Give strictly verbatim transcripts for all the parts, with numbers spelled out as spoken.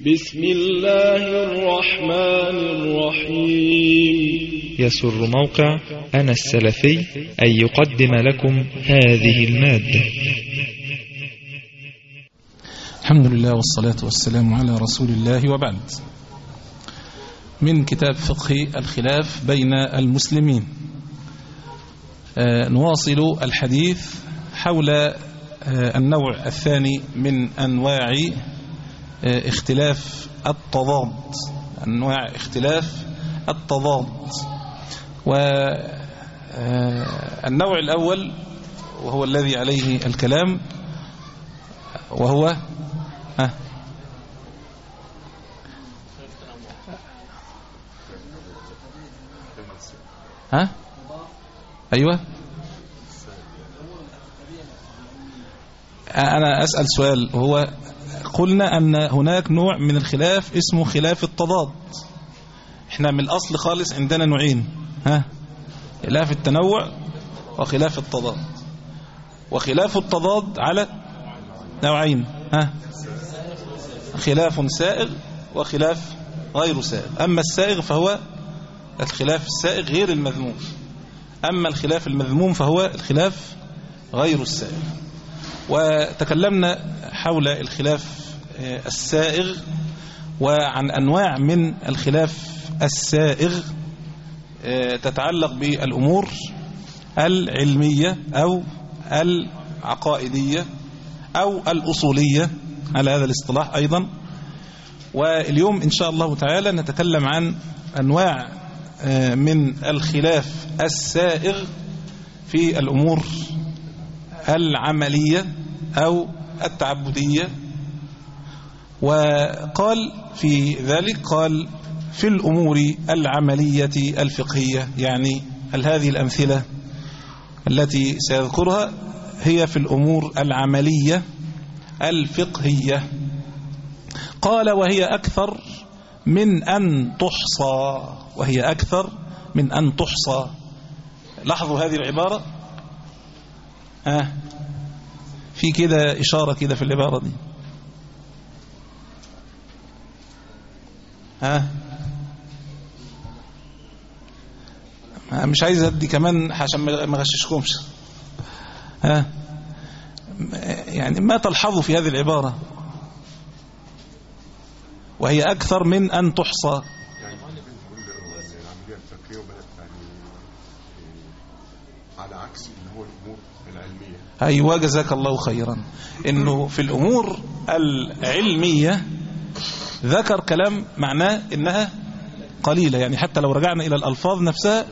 بسم الله الرحمن الرحيم. يسر موقع أنا السلفي أن يقدم لكم هذه المادة. الحمد لله والصلاة والسلام على رسول الله، وبعد. من كتاب فقه الخلاف بين المسلمين، آه نواصل الحديث حول آه النوع الثاني من أنواع آه اختلاف التضاد، أنواع اختلاف التضاد. والنوع الأول وهو الذي عليه الكلام، وهو ها ها أيوة أنا أسأل سؤال، وهو قلنا أن هناك نوع من الخلاف اسمه خلاف التضاد. احنا من الأصل خالص عندنا نوعين، ها خلاف التنوع وخلاف التضاد. وخلاف التضاد على نوعين، ها خلاف سائغ وخلاف غير سائغ. أما السائغ فهو الخلاف السائغ غير المذموم، أما الخلاف المذموم فهو الخلاف غير السائغ. وتكلمنا حول الخلاف السائغ وعن أنواع من الخلاف السائغ تتعلق بالأمور العلمية أو العقائدية أو الأصولية على هذا الاصطلاح أيضا. واليوم إن شاء الله تعالى نتكلم عن أنواع من الخلاف السائغ في الأمور العملية أو التعبدية. وقال في ذلك، قال في الأمور العملية الفقهية، يعني هذه الأمثلة التي سيذكرها هي في الأمور العملية الفقهية. قال وهي أكثر من أن تحصى، وهي أكثر من أن تحصى. لاحظوا هذه العبارة، آه في كده إشارة كده في العبارة دي، ها آه مش عايز أدي كمان عشان ما غششكمش، ها يعني ما تلحظوا في هذه العبارة وهي أكثر من أن تحصى. على عكس اللي هو الأمور العلمية. أيوة جزاك الله خيرا. إنه في الأمور العلمية ذكر كلام معناه إنها قليلة، يعني حتى لو رجعنا إلى الألفاظ نفسها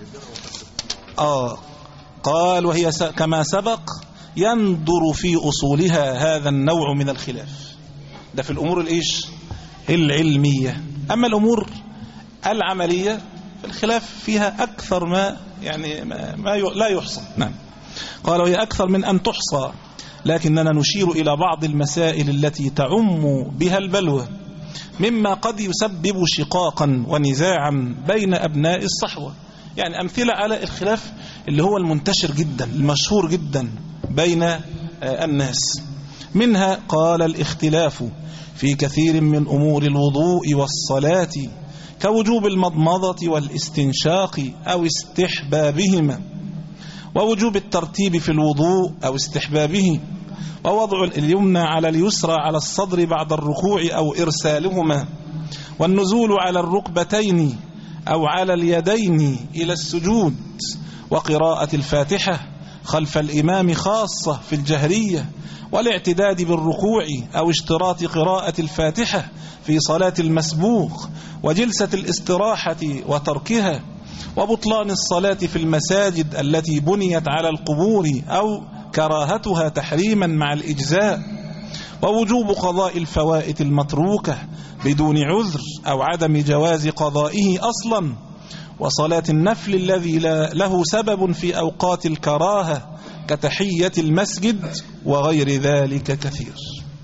آه قال وهي كما سبق يندر في أصولها هذا النوع من الخلاف. ده في الأمور الإيش العلمية. أما الأمور العملية الخلاف فيها أكثر ما يعني ما, ما لا يحصى. نعم. قال وهي أكثر من أن تحصى، لكننا نشير إلى بعض المسائل التي تعم بها البلوى، مما قد يسبب شقاقا ونزاعا بين أبناء الصحوة. يعني أمثلة على الخلاف اللي هو المنتشر جدا المشهور جدا بين الناس. منها قال الاختلاف في كثير من أمور الوضوء والصلاة، كوجوب المضمضة والاستنشاق أو استحبابهما، ووجوب الترتيب في الوضوء أو استحبابه، ووضع اليمنى على اليسرى على الصدر بعد الركوع أو إرسالهما، والنزول على الركبتين أو على اليدين إلى السجود، وقراءة الفاتحة خلف الإمام خاصة في الجهرية، والاعتداد بالركوع أو اشتراط قراءة الفاتحة في صلاة المسبوق، وجلسة الاستراحة وتركها، وبطلان الصلاة في المساجد التي بنيت على القبور أو كراهتها تحريما مع الإجزاء، ووجوب قضاء الفوائت المتروكة بدون عذر أو عدم جواز قضائه أصلا، وصلاة النفل الذي له سبب في أوقات الكراهة كتحية المسجد وغير ذلك كثير.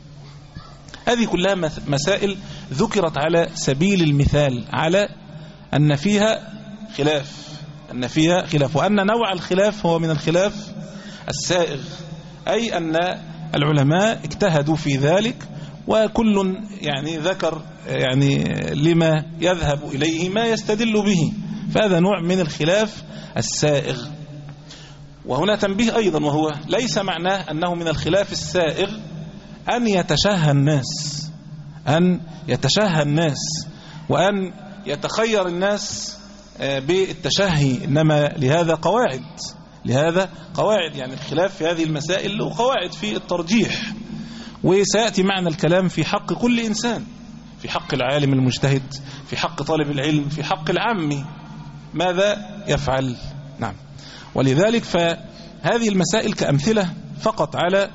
هذه كلها مسائل ذكرت على سبيل المثال على أن فيها خلاف، أن فيها خلاف، وأن نوع الخلاف هو من الخلاف السائغ، أي أن العلماء اجتهدوا في ذلك وكل يعني ذكر يعني لما يذهب إليه ما يستدل به، فهذا نوع من الخلاف السائغ. وهنا تنبيه أيضا، وهو ليس معناه أنه من الخلاف السائغ أن يتشهى الناس أن يتشهى الناس وأن يتخير الناس بالتشهي، إنما لهذا قواعد لهذا قواعد يعني الخلاف في هذه المسائل له قواعد في الترجيح، وسيأتي معنا الكلام في حق كل إنسان، في حق العالم المجتهد، في حق طالب العلم، في حق العامي، ماذا يفعل. نعم. ولذلك فهذه المسائل كأمثلة فقط على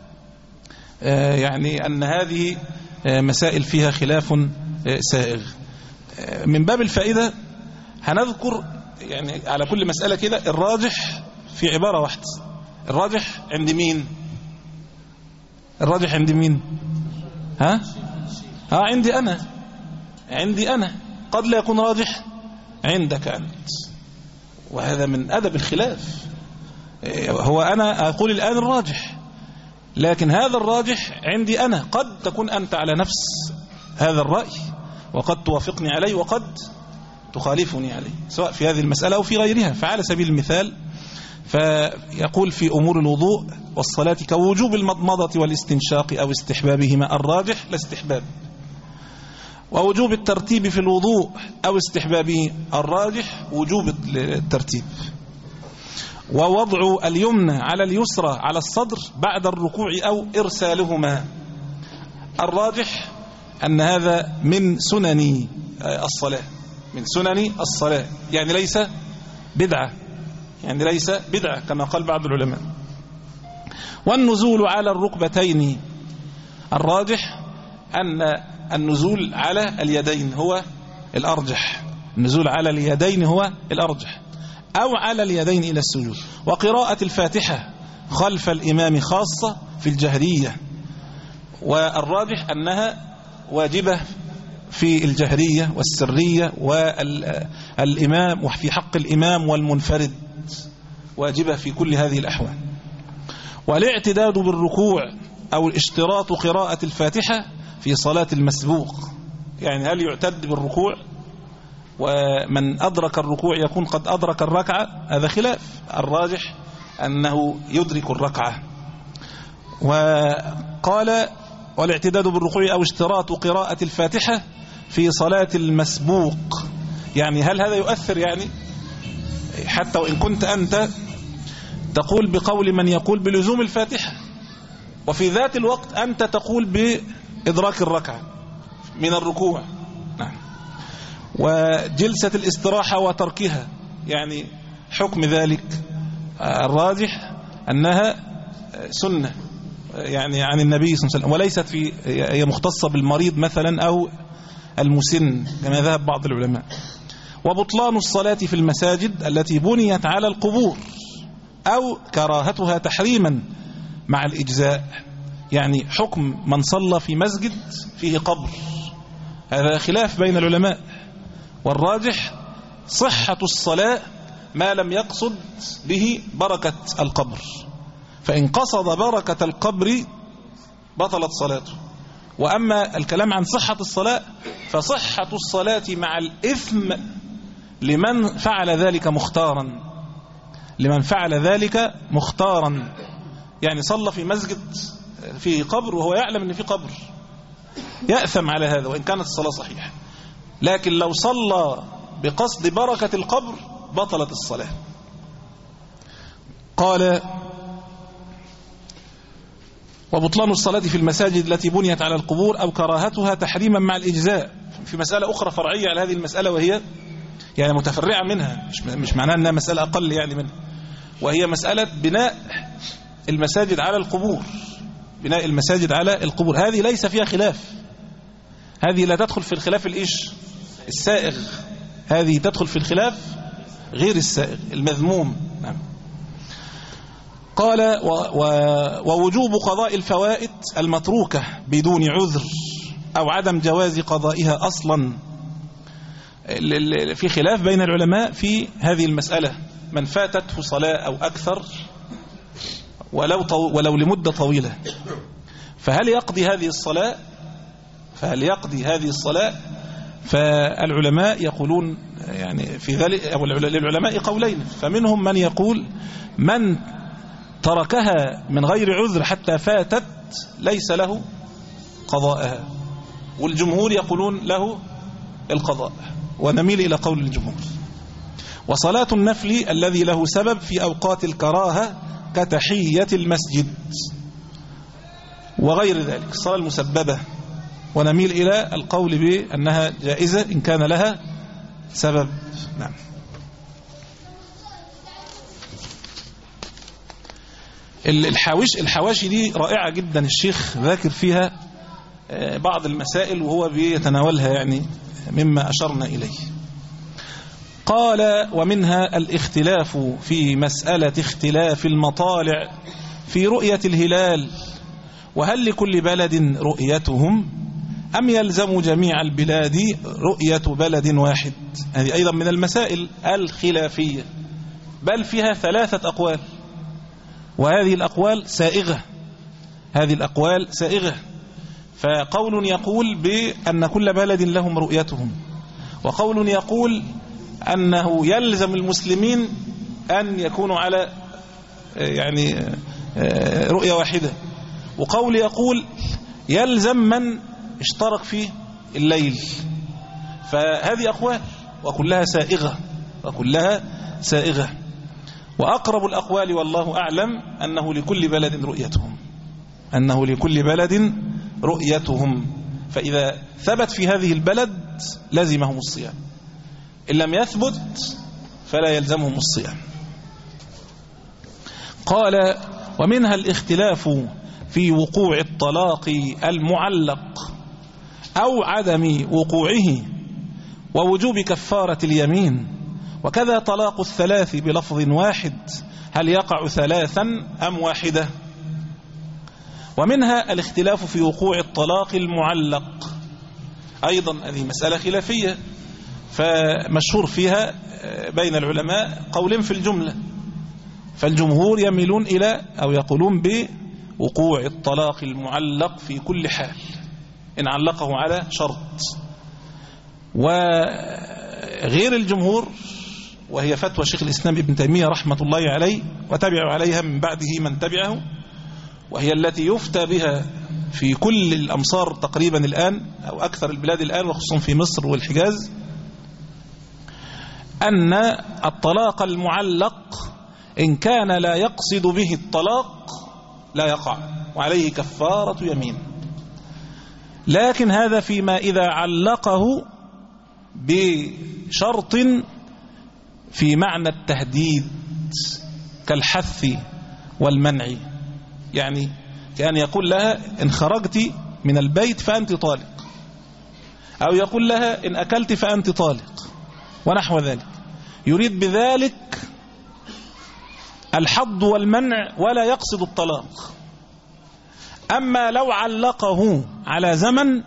يعني أن هذه مسائل فيها خلاف سائغ. من باب الفائدة هنذكر يعني على كل مسألة كده الراجح في عبارة واحدة. الراجح عند مين؟ الراجح عند مين؟ ها؟ ها عندي أنا عندي أنا قد لا يكون راجح عندك أنت، وهذا من أدب الخلاف. هو أنا أقول الآن الراجح، لكن هذا الراجح عندي أنا، قد تكون أنت على نفس هذا الرأي وقد توافقني عليه وقد تخالفني عليه، سواء في هذه المسألة أو في غيرها. فعلى سبيل المثال فيقول في أمور الوضوء والصلاة كوجوب المضمضة والاستنشاق أو استحبابهما الراجح لا استحباب، ووجوب الترتيب في الوضوء أو استحبابه الراجح وجوب الترتيب، ووضع اليمنى على اليسرى على الصدر بعد الركوع أو إرسالهما الراجح أن هذا من سنن الصلاة من سنن الصلاة يعني ليس بدعة يعني ليس بدعة كما قال بعض العلماء. والنزول على الركبتين الراجح أن النزول على اليدين هو الأرجح النزول على اليدين هو الأرجح أو على اليدين إلى السجود. وقراءة الفاتحة خلف الإمام خاصة في الجهرية، والراجح أنها واجبة في الجهرية والسرية والإمام وفي حق الإمام والمنفرد، واجبة في كل هذه الأحوال. والاعتداد بالركوع أو اشتراط قراءة الفاتحة في صلاة المسبوق، يعني هل يعتد بالركوع ومن أدرك الركوع يكون قد أدرك الركعة؟ هذا خلاف، الراجح أنه يدرك الركعة. وقال والاعتداد بالركوع أو اشتراط قراءة الفاتحة في صلاة المسبوق، يعني هل هذا يؤثر؟ يعني حتى وإن كنت أنت تقول بقول من يقول بلزوم الفاتحة، وفي ذات الوقت أنت تقول بإدراك الركعة من الركوع. نعم. وجلسة الاستراحة وتركها، يعني حكم ذلك الراجح أنها سنة يعني عن النبي صلى الله عليه وسلم، وليست في هي مختصة بالمريض مثلا أو المسن كما ذهب بعض العلماء. وبطلان الصلاة في المساجد التي بنيت على القبور أو كراهتها تحريما مع الإجزاء، يعني حكم من صلى في مسجد فيه قبر، هذا خلاف بين العلماء، والراجح صحة الصلاة ما لم يقصد به بركة القبر، فإن قصد بركة القبر بطلت صلاته. وأما الكلام عن صحة الصلاة فصحة الصلاة مع الإثم لمن فعل ذلك مختارا لمن فعل ذلك مختارا يعني صلى في مسجد فيه قبر وهو يعلم أن فيه قبر، يأثم على هذا وإن كانت الصلاة صحيحة. لكن لو صلى بقصد بركة القبر بطلت الصلاة. قال وبطلان الصلاة في المساجد التي بنيت على القبور أو كراهتها تحريما مع الإجزاء، في مسألة أخرى فرعية على هذه المسألة، وهي يعني متفرعة منها، مش مش معناها أنها مسألة أقل يعني منها، وهي مسألة بناء المساجد على القبور بناء المساجد على القبور. هذه ليس فيها خلاف، هذه لا تدخل في الخلاف الإيش السائغ، هذه تدخل في الخلاف غير السائغ المذموم. نعم. قال و و ووجوب قضاء الفوائد المتروكة بدون عذر أو عدم جواز قضائها أصلا، في خلاف بين العلماء في هذه المسألة، من فاتته صلاة أو أكثر ولو, طو ولو لمدة طويلة، فهل يقضي هذه الصلاة فهل يقضي هذه الصلاة؟ فالعلماء يقولون يعني في ذلك، أو للعلماء قولين، فمنهم من يقول من تركها من غير عذر حتى فاتت ليس له قضاءها، والجمهور يقولون له القضاء، ونميل إلى قول الجمهور. وصلاة النفل الذي له سبب في أوقات الكراهة كتحية المسجد وغير ذلك، الصلاة المسببة، ونميل إلى القول بأنها جائزة إن كان لها سبب. نعم. الحواش الحواشي دي رائعة جدا، الشيخ ذاكر فيها بعض المسائل وهو بيتناولها يعني مما أشرنا إليه. قال: ومنها الاختلاف في مسألة اختلاف المطالع في رؤية الهلال، وهل لكل بلد رؤيتهم أم يلزم جميع البلاد رؤية بلد واحد؟ هذه أيضا من المسائل الخلافية، بل فيها ثلاثة أقوال، وهذه الأقوال سائغة، هذه الأقوال سائغة. فقول يقول بأن كل بلد لهم رؤيتهم، وقول يقول أنه يلزم المسلمين أن يكونوا على يعني رؤية واحدة، وقول يقول يلزم من اشترك في الليل. فهذه أقوال وكلها سائغة، وكلها سائغة. وأقرب الأقوال والله أعلم أنه لكل بلد رؤيتهم، أنه لكل بلد رؤيتهم، فإذا ثبت في هذه البلد لزمهم الصيام، إن لم يثبت فلا يلزمهم الصيام. قال: ومنها الاختلاف في وقوع الطلاق المعلق أو عدم وقوعه ووجوب كفارة اليمين، وكذا طلاق الثلاث بلفظ واحد، هل يقع ثلاثا أم واحدة؟ ومنها الاختلاف في وقوع الطلاق المعلق، أيضا هذه مسألة خلافية، فمشهور فيها بين العلماء قولين في الجملة، فالجمهور يميلون إلى أو يقولون بوقوع الطلاق المعلق في كل حال إن علقه على شرط، وغير الجمهور وهي فتوى شيخ الإسلام ابن تيمية رحمة الله عليه وتبع عليها من بعده من تبعه، وهي التي يفتى بها في كل الأمصار تقريبا الآن أو أكثر البلاد الآن، وخصوصا في مصر والحجاز، أن الطلاق المعلق إن كان لا يقصد به الطلاق لا يقع وعليه كفارة يمين، لكن هذا فيما إذا علقه بشرط في معنى التهديد كالحث والمنع، يعني كأن يقول لها إن خرجت من البيت فأنت طالق، أو يقول لها إن أكلت فأنت طالق، ونحو ذلك، يريد بذلك الحض والمنع ولا يقصد الطلاق. أما لو علقه على زمن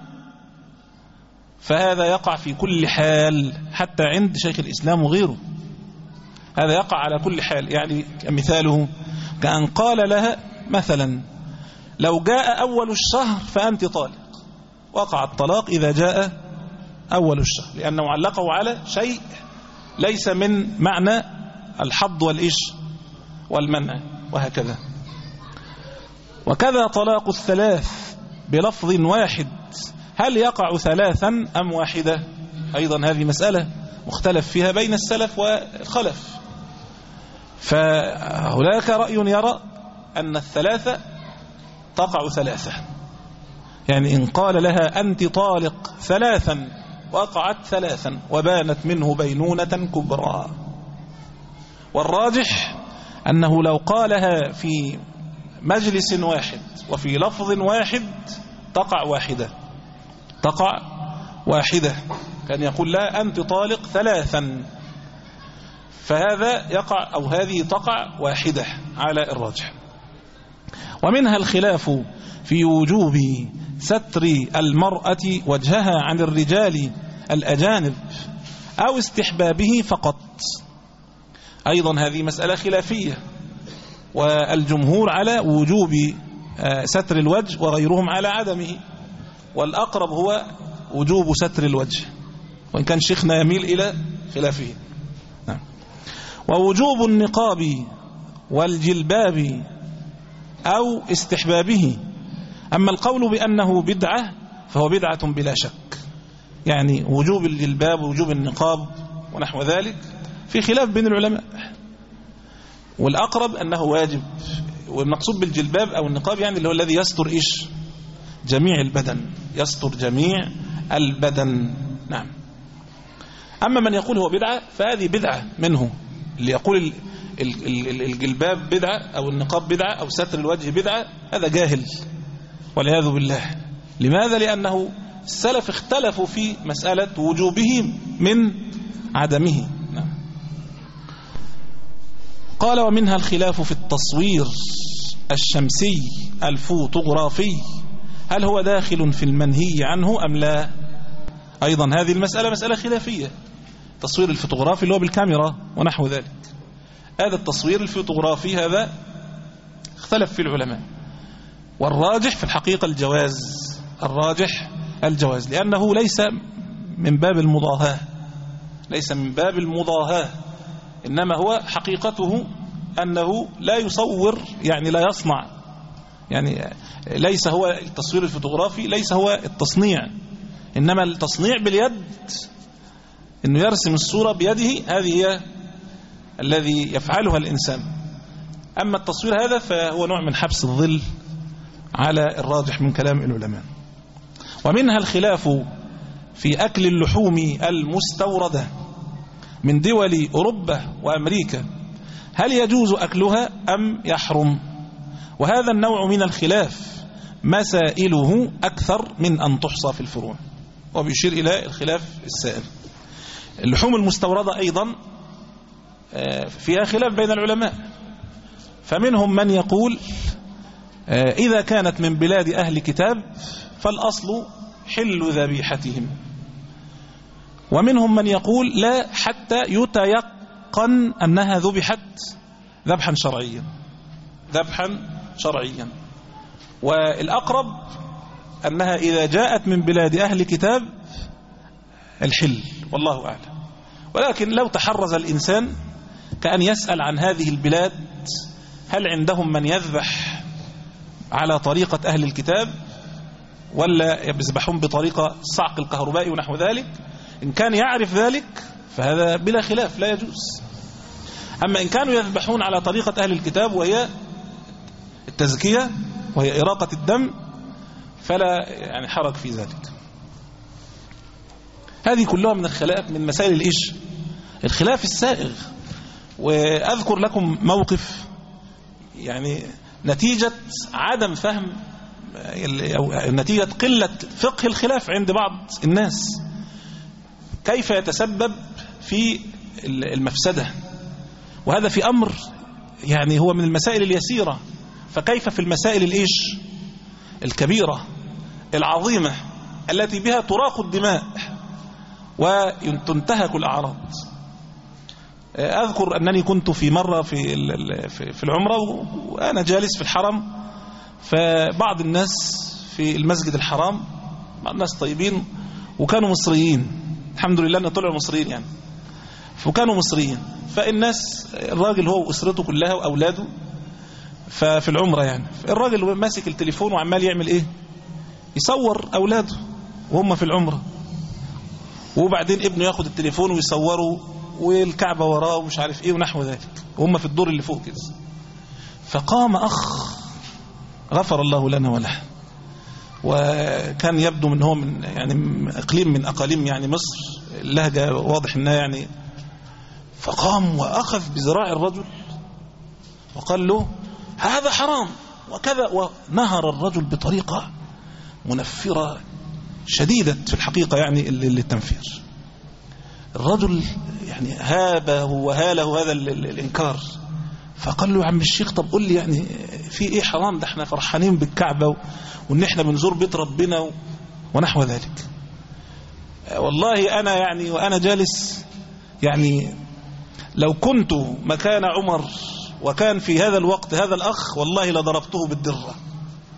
فهذا يقع في كل حال، حتى عند شيخ الإسلام وغيره، هذا يقع على كل حال. يعني مثاله كأن قال لها مثلا لو جاء أول الشهر فأنت طالق، وقع الطلاق إذا جاء أول الشهر، لأنه علقه على شيء ليس من معنى الحض والإيش والمنع، وهكذا. وكذا طلاق الثلاث بلفظ واحد، هل يقع ثلاثا أم واحدة؟ أيضا هذه مسألة مختلف فيها بين السلف والخلف، فهناك رأي يرى أن الثلاثة تقع ثلاثة، يعني إن قال لها أنت طالق ثلاثا وقعت ثلاثا وبانت منه بينونة كبرى. والراجح أنه لو قالها في مجلس واحد وفي لفظ واحد تقع واحدة، تقع واحدة، كان يقول لا أنت طالق ثلاثا، فهذا يقع أو هذه تقع واحدة على الراجح. ومنها الخلاف في وجوب ستر المرأة وجهها عن الرجال الأجانب أو استحبابه فقط، أيضا هذه مسألة خلافية، والجمهور على وجوب ستر الوجه وغيرهم على عدمه، والأقرب هو وجوب ستر الوجه، وإن كان شيخنا يميل إلى خلافه. نعم. ووجوب النقاب والجلباب أو استحبابه. أما القول بأنه بدعة فهو بدعة بلا شك، يعني وجوب الجلباب ووجوب النقاب ونحو ذلك في خلاف بين العلماء، والأقرب أنه واجب. والمقصود بالجلباب أو النقاب يعني اللي هو الذي يستر إيش؟ جميع البدن، يستر جميع البدن. نعم. أما من يقول هو بدعة فهذه بدعة منه، اللي يقول الجلباب بدعة أو النقاب بدعة أو ستر الوجه بدعة، هذا جاهل والعياذ بالله. لماذا؟ لأنه السلف اختلفوا في مسألة وجوبه من عدمه. نعم. قال ومنها الخلاف في التصوير الشمسي الفوتوغرافي، هل هو داخل في المنهي عنه أم لا؟ أيضا هذه المسألة مسألة خلافية. تصوير الفوتوغرافي اللي هو بالكاميرا ونحو ذلك، هذا التصوير الفوتوغرافي هذا اختلف في العلماء، والراجح في الحقيقة الجواز، الراجح الجواز، لأنه ليس من باب المضاهاة، ليس من باب المضاهاة، إنما هو حقيقته أنه لا يصور، يعني لا يصنع، يعني ليس هو التصوير الفوتوغرافي ليس هو التصنيع، إنما التصنيع باليد، إنه يرسم الصورة بيده، هذه هي الذي يفعلها الإنسان. أما التصوير هذا فهو نوع من حبس الظل على الراجح من كلام العلماء. ومنها الخلاف في أكل اللحوم المستوردة من دول أوروبا وأمريكا، هل يجوز أكلها أم يحرم؟ وهذا النوع من الخلاف مسائله أكثر من أن تحصى في الفروع، وبيشير إلى الخلاف السائر. اللحوم المستوردة أيضا فيها خلاف بين العلماء، فمنهم من يقول إذا كانت من بلاد أهل كتاب فالأصل حل ذبيحتهم، ومنهم من يقول لا حتى يتيقن أنها ذبحت ذبحا شرعيا، ذبحا شرعيا. والأقرب أنها إذا جاءت من بلاد أهل كتاب الحل، والله أعلم. ولكن لو تحرز الإنسان كأن يسأل عن هذه البلاد هل عندهم من يذبح على طريقة أهل الكتاب ولا يذبحون بطريقة الصعق الكهربائي ونحو ذلك، إن كان يعرف ذلك فهذا بلا خلاف لا يجوز. أما إن كانوا يذبحون على طريقة أهل الكتاب وهي التزكية وهي إراقة الدم فلا يعني حرج في ذلك. هذه كلها من الخلاف، من مسائل الإيش؟ الخلاف السائغ. وأذكر لكم موقف يعني نتيجة عدم فهم أو نتيجة قلة فقه الخلاف عند بعض الناس، كيف يتسبب في المفسدة، وهذا في أمر يعني هو من المسائل اليسيرة، فكيف في المسائل الإيش؟ الكبيرة العظيمة التي بها تراق الدماء وتنتهك الأعراض. أذكر أنني كنت في مرة في في العمرة وأنا جالس في الحرم، فبعض الناس في المسجد الحرام بعض الناس طيبين وكانوا مصريين، الحمد لله أن طلعوا مصريين يعني، وكانوا مصريين. فالناس الراجل هو وأسرته كلها وأولاده ففي العمرة يعني، الراجل ماسك التليفون وعمال يعمل إيه؟ يصور أولاده وهم في العمرة، وبعدين ابنه ياخد التليفون ويصوروا والكعبة وراه ومش عارف ايه ونحو ذلك، وهم في الدور اللي فوق كده. فقام أخ غفر الله لنا وله، وكان يبدو من هو من يعني اقليم من اقاليم يعني مصر، اللهجة واضح انها يعني، فقام واخذ بذراع الرجل وقال له هذا حرام وكذا، ونهر الرجل بطريقة منفرة شديدة في الحقيقة يعني للتنفير. الرجل يعني هابه وهاله هذا الإنكار، فقال له يا عم الشيخ طب قل لي يعني في ايه حرام؟ ده احنا فرحانين بالكعبة وان احنا بنزور بيت ربنا ونحو ذلك. والله انا يعني وانا جالس يعني لو كنت مكان عمر وكان في هذا الوقت هذا الأخ والله لضربته بالدرة،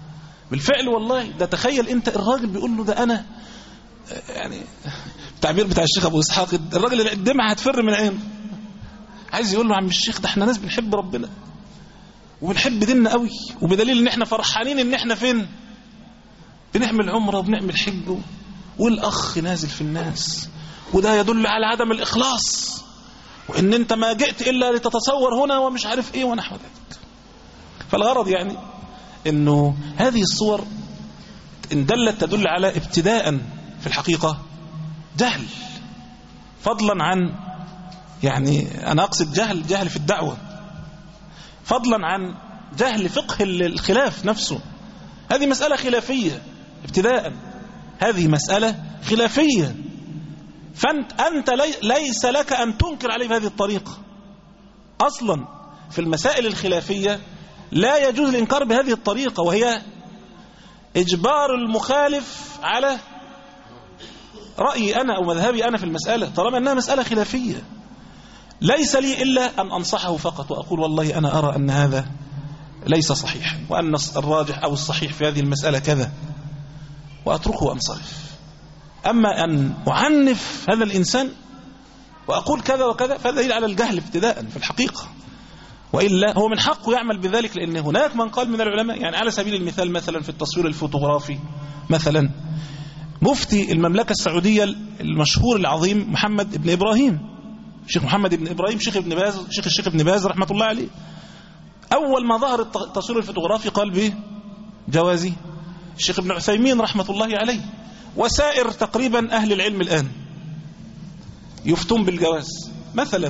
بالفعل والله. ده تخيل انت الراجل بيقول له ده انا يعني التعبير بتاع الشيخ ابو اسحاق، الراجل اللي الدمعه هتفر من عينه، عايز يقول له عم الشيخ ده احنا ناس بنحب ربنا وبنحب ديننا قوي، وبدليل ان احنا فرحانين ان احنا فين بنعمل عمره وبنعمل حج، والاخ نازل في الناس، وده يدل على عدم الاخلاص، وان انت ما جئت الا لتتصور هنا ومش عارف ايه ونحو ذلك. فالغرض يعني انه هذه الصور ان دلت تدل على ابتداء في الحقيقة جهل، فضلا عن يعني انا اقصد جهل جهل في الدعوة، فضلا عن جهل فقه الخلاف نفسه. هذه مسألة خلافية ابتداء، هذه مسألة خلافية، فانت أنت لي ليس لك أن تنكر عليه بهذه الطريقة. أصلا في المسائل الخلافية لا يجوز الإنكار بهذه الطريقة، وهي إجبار المخالف على رأيي أنا أو مذهبي أنا في المسألة، طالما أنها مسألة خلافية. ليس لي إلا أن أنصحه فقط وأقول والله أنا أرى أن هذا ليس صحيح، وأن الراجح أو الصحيح في هذه المسألة كذا، وأتركه وأنصرف. أما أن أعنف هذا الإنسان وأقول كذا وكذا فهذا دليل على الجهل ابتداء في الحقيقة، وإلا هو من حقه يعمل بذلك، لأن هناك من قال من العلماء، يعني على سبيل المثال مثلا في التصوير الفوتوغرافي مثلا مفتي المملكة السعودية المشهور العظيم محمد بن إبراهيم، شيخ محمد بن إبراهيم شيخ ابن باز شيخ الشيخ ابن باز رحمة الله عليه، أول ما ظهر التصوير الفوتوغرافي قال به جوازي. الشيخ ابن عثيمين رحمة الله عليه وسائر تقريبا أهل العلم الآن يفتون بالجواز مثلا.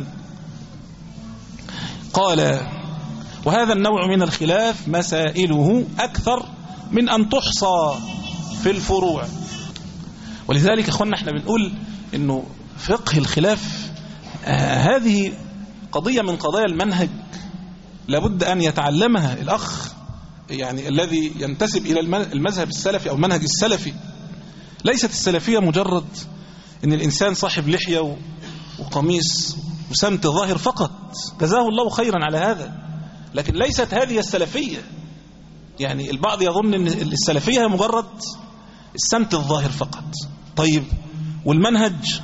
قال وهذا النوع من الخلاف مسائله أكثر من أن تحصى في الفروع. ولذلك أخوانا احنا بنقول إنه فقه الخلاف آه هذه قضية من قضايا المنهج، لابد أن يتعلمها الأخ يعني الذي ينتسب إلى المذهب السلفي أو المنهج السلفي. ليست السلفية مجرد إن الإنسان صاحب لحية وقميص وسمت ظاهر فقط، جزاه الله خيرا على هذا، لكن ليست هذه السلفية. يعني البعض يظن أن السلفية هي مجرد السمت الظاهر فقط. طيب والمنهج؟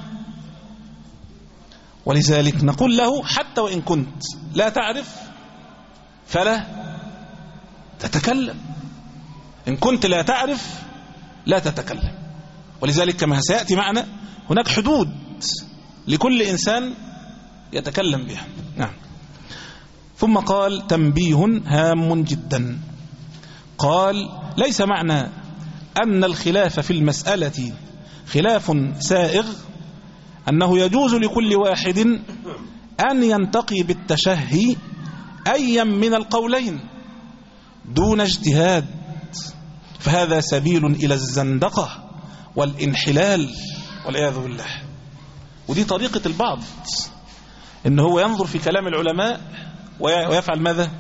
ولذلك نقول له حتى وإن كنت لا تعرف فلا تتكلم، إن كنت لا تعرف لا تتكلم. ولذلك كما سيأتي معنا هناك حدود لكل إنسان يتكلم بها. نعم. ثم قال تنبيه هام جدا، قال ليس معنى أن الخلاف في المسألة خلاف سائغ أنه يجوز لكل واحد أن ينتقي بالتشهي أيا من القولين دون اجتهاد، فهذا سبيل إلى الزندقة والانحلال والعياذ بالله. ودي طريقة البعض، إن هو ينظر في كلام العلماء ويفعل ماذا؟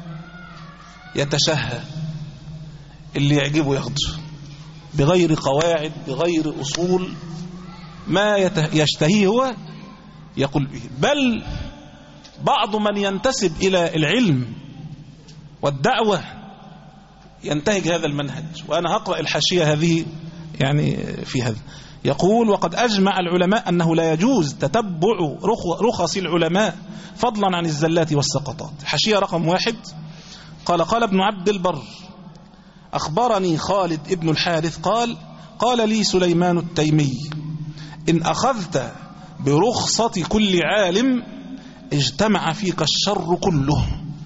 يتشهى، اللي يعجبه ياخده بغير قواعد بغير أصول، ما يشتهيه هو يقول به. بل بعض من ينتسب إلى العلم والدعوة ينتهج هذا المنهج. وأنا هقرأ الحاشية هذه يعني في هذا، يقول وقد أجمع العلماء أنه لا يجوز تتبع رخص العلماء فضلا عن الزلات والسقطات. حاشية رقم واحد، قال قال ابن عبد البر أخبرني خالد ابن الحارث قال قال لي سليمان التيمي إن أخذت برخصة كل عالم اجتمع فيك الشر كله.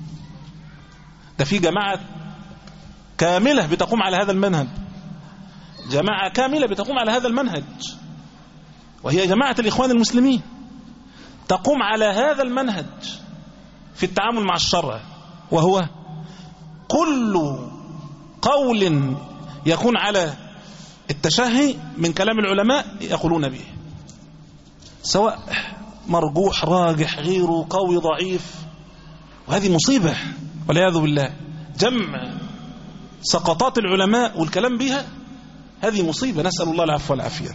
ده في جماعة كاملة بتقوم على هذا المنهج، جماعة كاملة بتقوم على هذا المنهج، وهي جماعة الإخوان المسلمين، تقوم على هذا المنهج في التعامل مع الشرع، وهو كل قول يكون على التشهي من كلام العلماء يقولون به، سواء مرجوح راجح غيره قوي ضعيف. وهذه مصيبة والعياذ بالله، جمع سقطات العلماء والكلام بها، هذه مصيبة، نسأل الله العفو والعافية.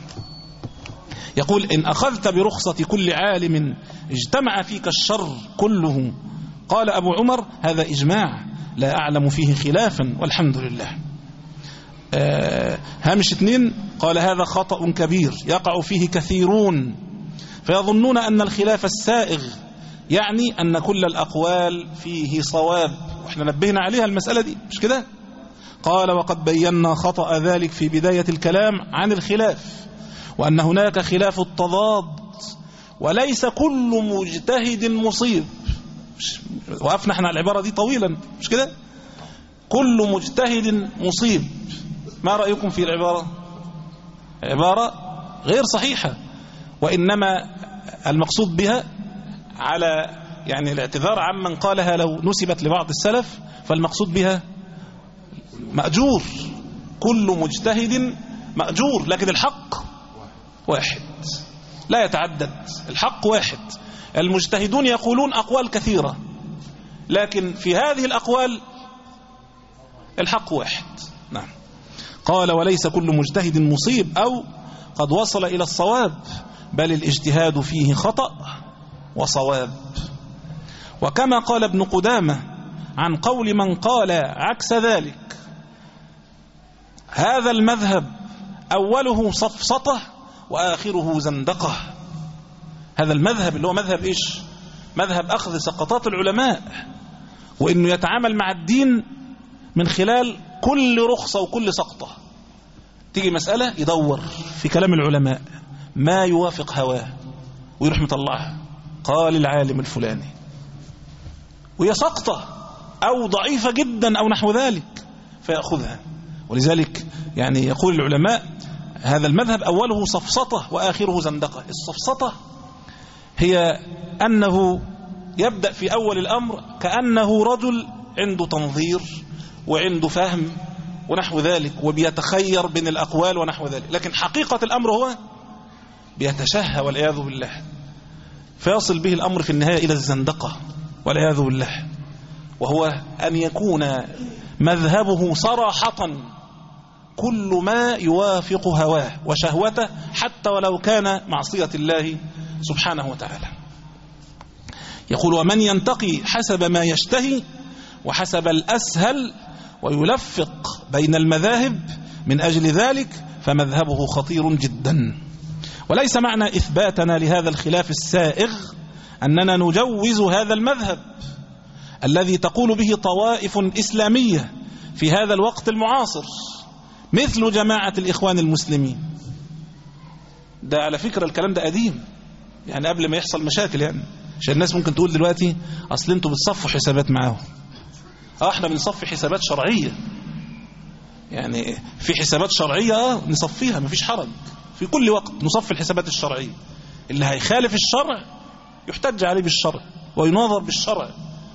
يقول إن أخذت برخصة كل عالم اجتمع فيك الشر كله. قال أبو عمر هذا إجماع لا أعلم فيه خلافا والحمد لله. آه هامش اثنين قال هذا خطأ كبير يقع فيه كثيرون فيظنون أن الخلاف السائغ يعني أن كل الأقوال فيه صواب، وإحنا نبهنا عليها المسألة دي مش كده؟ قال وقد بينا خطأ ذلك في بداية الكلام عن الخلاف، وأن هناك خلاف التضاد وليس كل مجتهد مصيب. وقفنا احنا على العبارة دي طويلا مش كده؟ كل مجتهد مصيب. ما رأيكم في العبارة؟ عبارة غير صحيحة، وإنما المقصود بها على يعني الاعتذار عمن قالها لو نسبت لبعض السلف، فالمقصود بها مأجور، كل مجتهد مأجور، لكن الحق واحد لا يتعدد، الحق واحد. المجتهدون يقولون أقوال كثيرة، لكن في هذه الأقوال الحق واحد. نعم. قال وليس كل مجتهد مصيب أو قد وصل إلى الصواب، بل الاجتهاد فيه خطأ وصواب. وكما قال ابن قدامة عن قول من قال عكس ذلك: هذا المذهب أوله صفصطة وآخره زندقة. هذا المذهب اللي هو مذهب إيش؟ مذهب أخذ سقطات العلماء، وإنه يتعامل مع الدين من خلال كل رخصة وكل سقطة. تيجي مسألة يدور في كلام العلماء ما يوافق هواه ويروح مطلعها، قال العالم الفلاني، وهي سقطة أو ضعيفة جدا أو نحو ذلك فيأخذها. ولذلك يعني يقول العلماء هذا المذهب أوله صفصطة وآخره زندقة. الصفصطة هي أنه يبدأ في أول الأمر كأنه رجل عنده تنظير وعنده فهم ونحو ذلك، وبيتخير بين الأقوال ونحو ذلك، لكن حقيقة الأمر هو بيتشهى والعياذ بالله، فيصل به الأمر في النهاية إلى الزندقة والعياذ بالله، وهو أن يكون مذهبه صراحة كل ما يوافق هواه وشهوته حتى ولو كان معصية الله سبحانه وتعالى. يقول ومن ينتقي حسب ما يشتهي وحسب الأسهل ويلفق بين المذاهب من أجل ذلك فمذهبه خطير جدا. وليس معنى إثباتنا لهذا الخلاف السائغ أننا نجوز هذا المذهب الذي تقول به طوائف إسلامية في هذا الوقت المعاصر مثل جماعة الإخوان المسلمين. ده على فكرة الكلام ده قديم، يعني قبل ما يحصل مشاكل، يعني عشان الناس ممكن تقول دلوقتي أصل انتوا بتصفوا حسابات معاهم. اه احنا بنصفي حسابات شرعية، يعني في حسابات شرعية اه نصفيها مفيش حرج، في كل وقت نصفي الحسابات الشرعية. اللي هيخالف الشرع يحتج عليه بالشرع ويناظر بالشرع،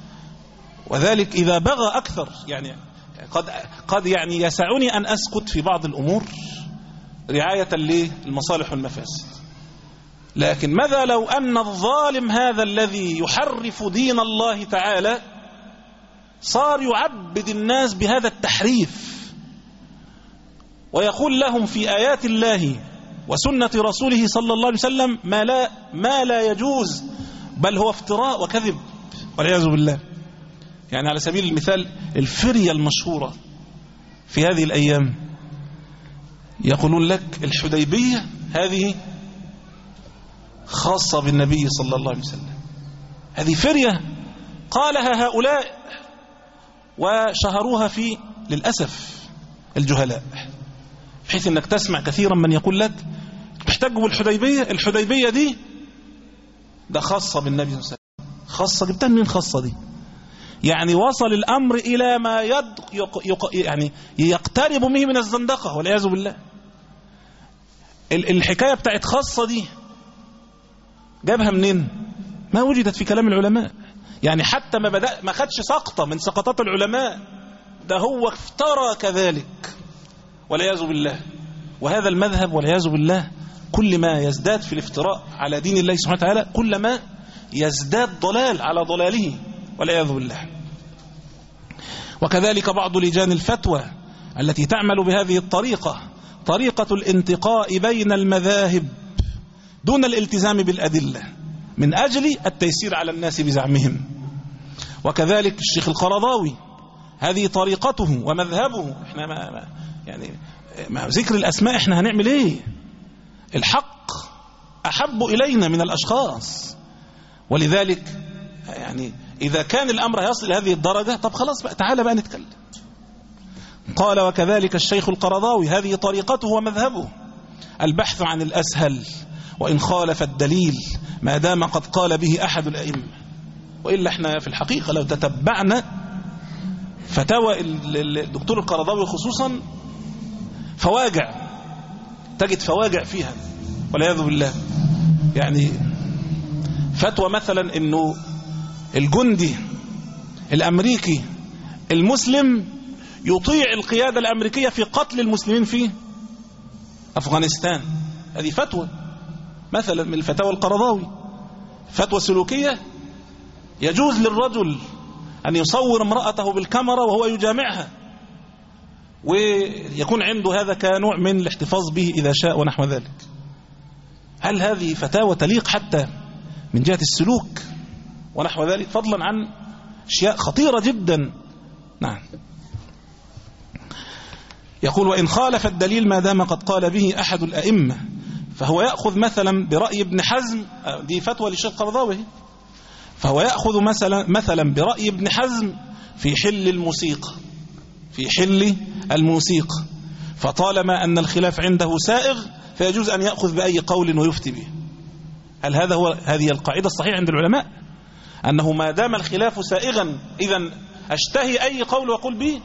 وذلك إذا بغى أكثر. يعني قد قد يعني يسعني أن أسكت في بعض الأمور رعاية للمصالح والمفاسد، لكن ماذا لو أن الظالم هذا الذي يحرف دين الله تعالى صار يعبد الناس بهذا التحريف ويقول لهم في آيات الله وسنة رسوله صلى الله عليه وسلم ما لا, ما لا يجوز، بل هو افتراء وكذب والعياذ بالله. يعني على سبيل المثال الفرية المشهورة في هذه الأيام يقولون لك الحديبية هذه خاصة بالنبي صلى الله عليه وسلم. هذه فرية قالها هؤلاء وشهروها في للأسف الجهلاء، بحيث أنك تسمع كثيرا من يقول لك محتاجوا بالحديبية، الحديبية دي ده خاصة بالنبي صلى الله عليه وسلم. خاصة جبتها منين خاصة دي؟ يعني وصل الأمر إلى ما يد يق يق يعني يقترب به من الزندقة والعياذ بالله. الحكاية بتاعت خاصة دي جابها منين؟ ما وجدت في كلام العلماء، يعني حتى ما بدأ ما خدش سقطة من سقطات العلماء، ده هو افترى كذلك والعياذ بالله. وهذا المذهب والعياذ بالله كل ما يزداد في الافتراء على دين الله سبحانه وتعالى كل ما يزداد ضلال على ضلاله والعياذ بالله. وكذلك بعض لجان الفتوى التي تعمل بهذه الطريقة، طريقة الانتقاء بين المذاهب دون الالتزام بالأدلة من أجل التيسير على الناس بزعمهم. وكذلك الشيخ القرضاوي هذه طريقته ومذهبه. احنا ما يعني مع ذكر الأسماء احنا هنعمل ايه؟ الحق أحب إلينا من الأشخاص. ولذلك يعني إذا كان الأمر يصل هذه الدرجة، طب خلاص بقى تعالى بقى نتكلم. قال وكذلك الشيخ القرضاوي هذه طريقته ومذهبه، البحث عن الأسهل وإن خالف الدليل ما دام قد قال به أحد الأئمة. وإلا احنا في الحقيقة لو تتبعنا فتاوى الدكتور القرضاوي خصوصا فواجع، تجد فواجع فيها والعياذ بالله. يعني فتوى مثلا انه الجندي الامريكي المسلم يطيع القيادة الامريكية في قتل المسلمين في افغانستان، هذه فتوى مثلا من الفتاوى القرضاوي. فتوى سلوكية يجوز للرجل ان يصور امرأته بالكاميرا وهو يجامعها، ويكون عنده هذا كنوع من الاحتفاظ به إذا شاء ونحو ذلك. هل هذه فتاوى تليق حتى من جهة السلوك ونحو ذلك، فضلا عن أشياء خطيرة جدا؟ نعم. يقول وإن خالف الدليل ما دام قد قال به أحد الأئمة فهو يأخذ مثلا برأي ابن حزم، دي فتوى للشيخ القرضاوي، فهو يأخذ مثلا مثلا برأي ابن حزم في حل الموسيقى، في حل الموسيقى، فطالما أن الخلاف عنده سائغ فيجوز أن يأخذ بأي قول ويفتي به. هل هذا هو هذه القاعدة الصحيحة عند العلماء، أنه ما دام الخلاف سائغا إذن أشتهي أي قول وأقول به،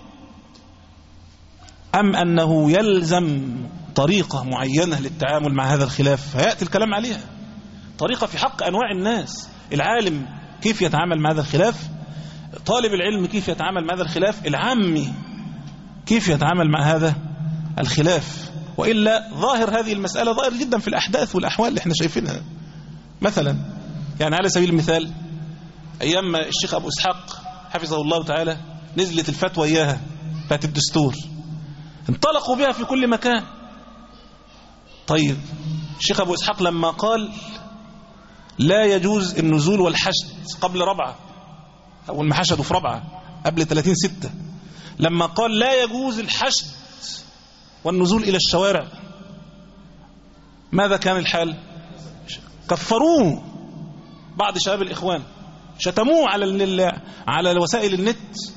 أم أنه يلزم طريقة معينة للتعامل مع هذا الخلاف فيأتي الكلام عليها؟ طريقة في حق أنواع الناس، العالم كيف يتعامل مع هذا الخلاف، طالب العلم كيف يتعامل مع هذا الخلاف، العامي كيف يتعامل مع هذا الخلاف. وإلا ظاهر هذه المسألة ظاهر جدا في الأحداث والأحوال اللي احنا شايفينها. مثلا يعني على سبيل المثال أيام الشيخ أبو إسحاق حفظه الله تعالى نزلت الفتوى إياها بتاعت الدستور، انطلقوا بها في كل مكان. طيب الشيخ أبو إسحاق لما قال لا يجوز النزول والحشد قبل ربعة، أول ما حشدوا في ربعة قبل ثلاثين ستة، لما قال لا يجوز الحشد والنزول إلى الشوارع، ماذا كان الحال؟ كفروه بعض شباب الإخوان، شتموه على على وسائل النت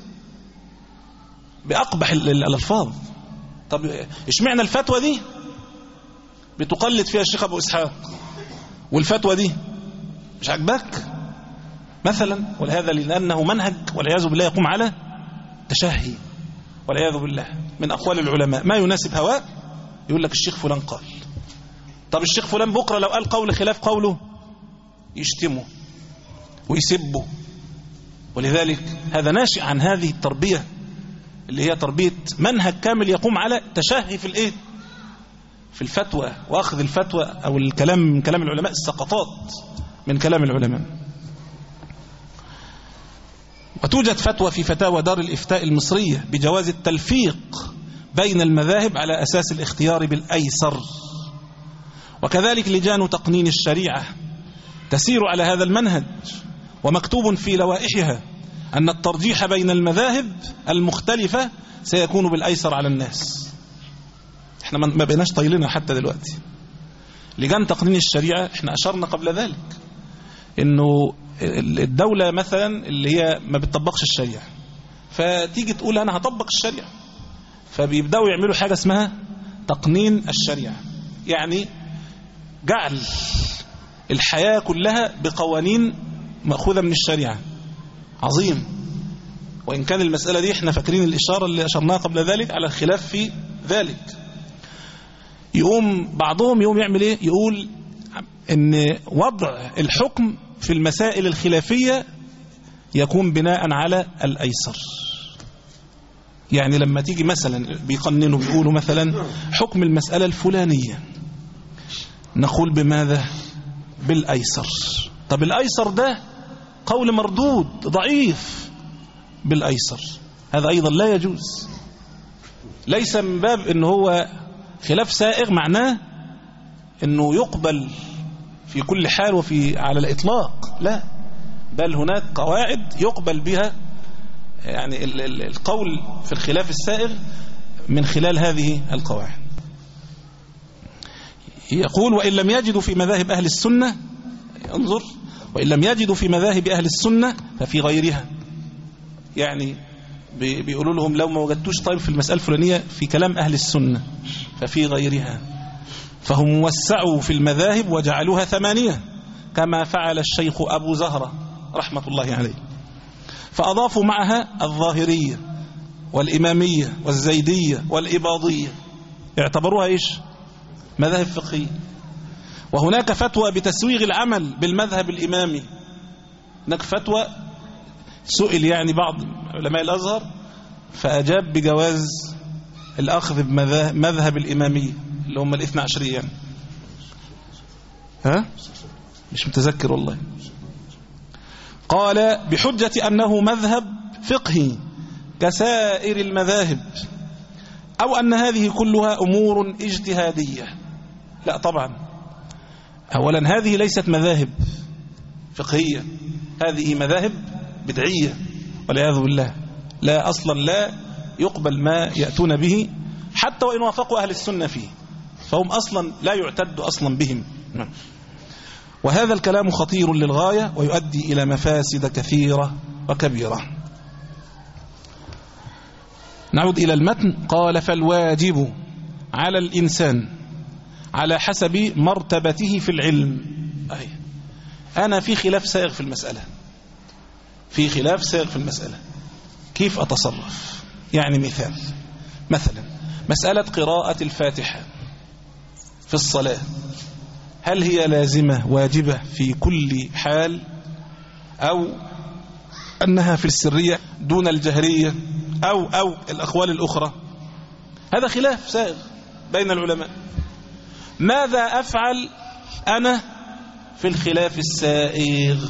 بأقبح الألفاظ. طب اشمعنى الفتوى دي بتقلد فيها الشيخ أبو إسحاق والفتوى دي مش عجبك مثلا؟ ولهذا لأنه منهج والعياذ بالله يقوم على تشهي والعياذ بالله من أقوال العلماء، ما يناسب هواه يقول لك الشيخ فلان قال. طب الشيخ فلان بكرة لو قال قول خلاف قوله يشتمه ويسبه. ولذلك هذا ناشئ عن هذه التربية اللي هي تربية منهج كامل يقوم على تشهي في الايه، في الفتوى واخذ الفتوى او الكلام من كلام العلماء، السقطات من كلام العلماء. وتوجد فتوى في فتاوى دار الإفتاء المصرية بجواز التلفيق بين المذاهب على أساس الاختيار بالأيسر، وكذلك لجان تقنين الشريعة تسير على هذا المنهج، ومكتوب في لوائحها أن الترجيح بين المذاهب المختلفة سيكون بالأيسر على الناس. احنا ما بقيناش طايلينها حتى دلوقتي. لجان تقنين الشريعة احنا أشرنا قبل ذلك انه الدولة مثلا اللي هي ما بتطبقش الشريعة، فتيجي تقول أنا هطبق الشريعة، فبيبدأوا يعملوا حاجة اسمها تقنين الشريعة، يعني جعل الحياة كلها بقوانين مأخوذة من الشريعة. عظيم. وإن كان المسألة دي احنا فاكرين الإشارة اللي أشرناها قبل ذلك على الخلاف في ذلك. يقوم بعضهم يقوم يعمل ايه، يقول ان وضع الحكم في المسائل الخلافية يكون بناء على الأيسر. يعني لما تيجي مثلا بيقننوا بيقولوا مثلا حكم المسألة الفلانية نقول بماذا؟ بالأيسر. طب الأيسر ده قول مردود ضعيف بالأيسر، هذا أيضا لا يجوز. ليس من باب إنه هو خلاف سائغ معناه إنه يقبل في كل حال وفي على الإطلاق، لا، بل هناك قواعد يقبل بها يعني القول في الخلاف السائغ من خلال هذه القواعد. يقول وإن لم يجدوا في مذاهب أهل السنة، انظر، وإن لم يجدوا في مذاهب أهل السنة ففي غيرها. يعني بيقولوا لهم لو ما وجدتوش طيب في المسألة الفلانية في كلام أهل السنة ففي غيرها. فهم وسعوا في المذاهب وجعلوها ثمانية كما فعل الشيخ أبو زهرة رحمة الله عليه، فأضافوا معها الظاهرية والإمامية والزيدية والإباضية، اعتبروها إيش؟ مذاهب فقهية. وهناك فتوى بتسويغ العمل بالمذهب الإمامي. هناك فتوى سئل يعني بعض علماء الأزهر فأجاب بجواز الأخذ بمذهب الإمامية اللي هم الاثنى عشرية يعني. ها؟ مش متذكر والله. قال بحجة أنه مذهب فقهي كسائر المذاهب، أو أن هذه كلها أمور اجتهادية. لا طبعا، أولا هذه ليست مذاهب فقهية، هذه مذاهب بدعية والعياذ بالله. لا أصلا لا يقبل ما يأتون به حتى وإن وافقوا أهل السنة فيه، فهم أصلا لا يعتد أصلا بهم. وهذا الكلام خطير للغاية ويؤدي إلى مفاسد كثيرة وكبيرة. نعود إلى المتن. قال فالواجب على الإنسان على حسب مرتبته في العلم. أي أنا في خلاف سائغ في المسألة، في خلاف سائغ في المسألة كيف أتصرف؟ يعني مثال، مثلا مسألة قراءة الفاتحة في الصلاة، هل هي لازمة واجبة في كل حال أو أنها في السرية دون الجهرية أو أو الأقوال الأخرى؟ هذا خلاف سائغ بين العلماء. ماذا أفعل أنا في الخلاف السائغ؟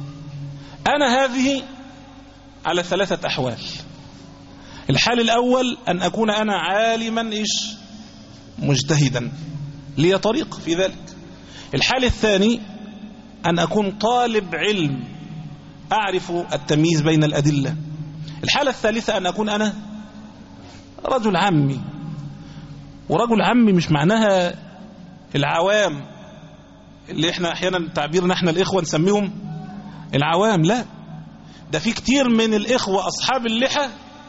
أنا هذه على ثلاثة أحوال. الحال الأول أن أكون أنا عالما إيش مجتهدا لي طريق في ذلك. الحال الثاني أن أكون طالب علم أعرف التمييز بين الأدلة. الحالة الثالثة أن أكون أنا رجل عمي. ورجل عمي مش معناها العوام اللي احنا احيانا تعبيرنا احنا الإخوة نسميهم العوام، لا، ده في كتير من الإخوة أصحاب اللحى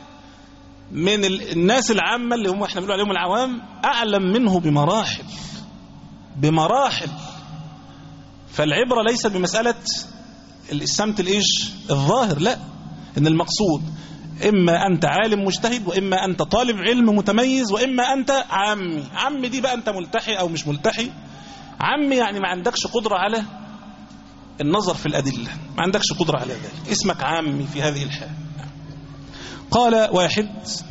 من الناس العامة اللي هم احنا بنقول عليهم العوام أعلم منه بمراحل بمراحل. فالعبرة ليست بمسألة السمت الإيش الظاهر، لا، إن المقصود إما أنت عالم مجتهد، وإما أنت طالب علم متميز، وإما أنت عمي. عمي دي بقى أنت ملتحي أو مش ملتحي. عمي يعني ما عندكش قدرة على النظر في الأدلة، ما عندكش قدرة على ذلك، اسمك عمي في هذه الحال. قال واحد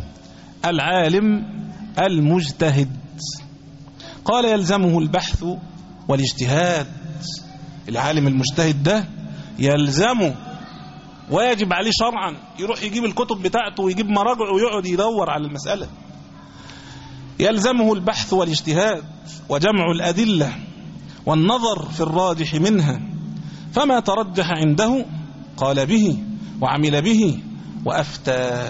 العالم المجتهد، قال يلزمه البحث والاجتهاد. العالم المجتهد ده يلزمه واجب عليه شرعا يروح يجيب الكتب بتاعته ويجيب مراجع ويقعد يدور على المسألة. يلزمه البحث والاجتهاد وجمع الأدلة والنظر في الراجح منها، فما ترجح عنده قال به وعمل به وأفتى.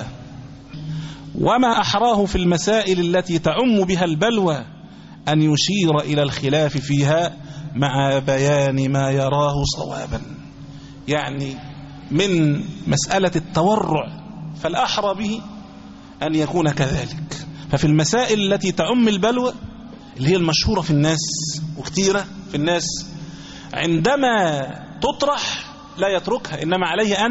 وما أحراه في المسائل التي تعم بها البلوى أن يشير إلى الخلاف فيها مع بيان ما يراه صوابا. يعني من مسألة التورع فالأحرى به أن يكون كذلك. ففي المسائل التي تعم البلوى اللي هي المشهورة في الناس وكثيرة في الناس، عندما تطرح لا يتركها، إنما عليه أن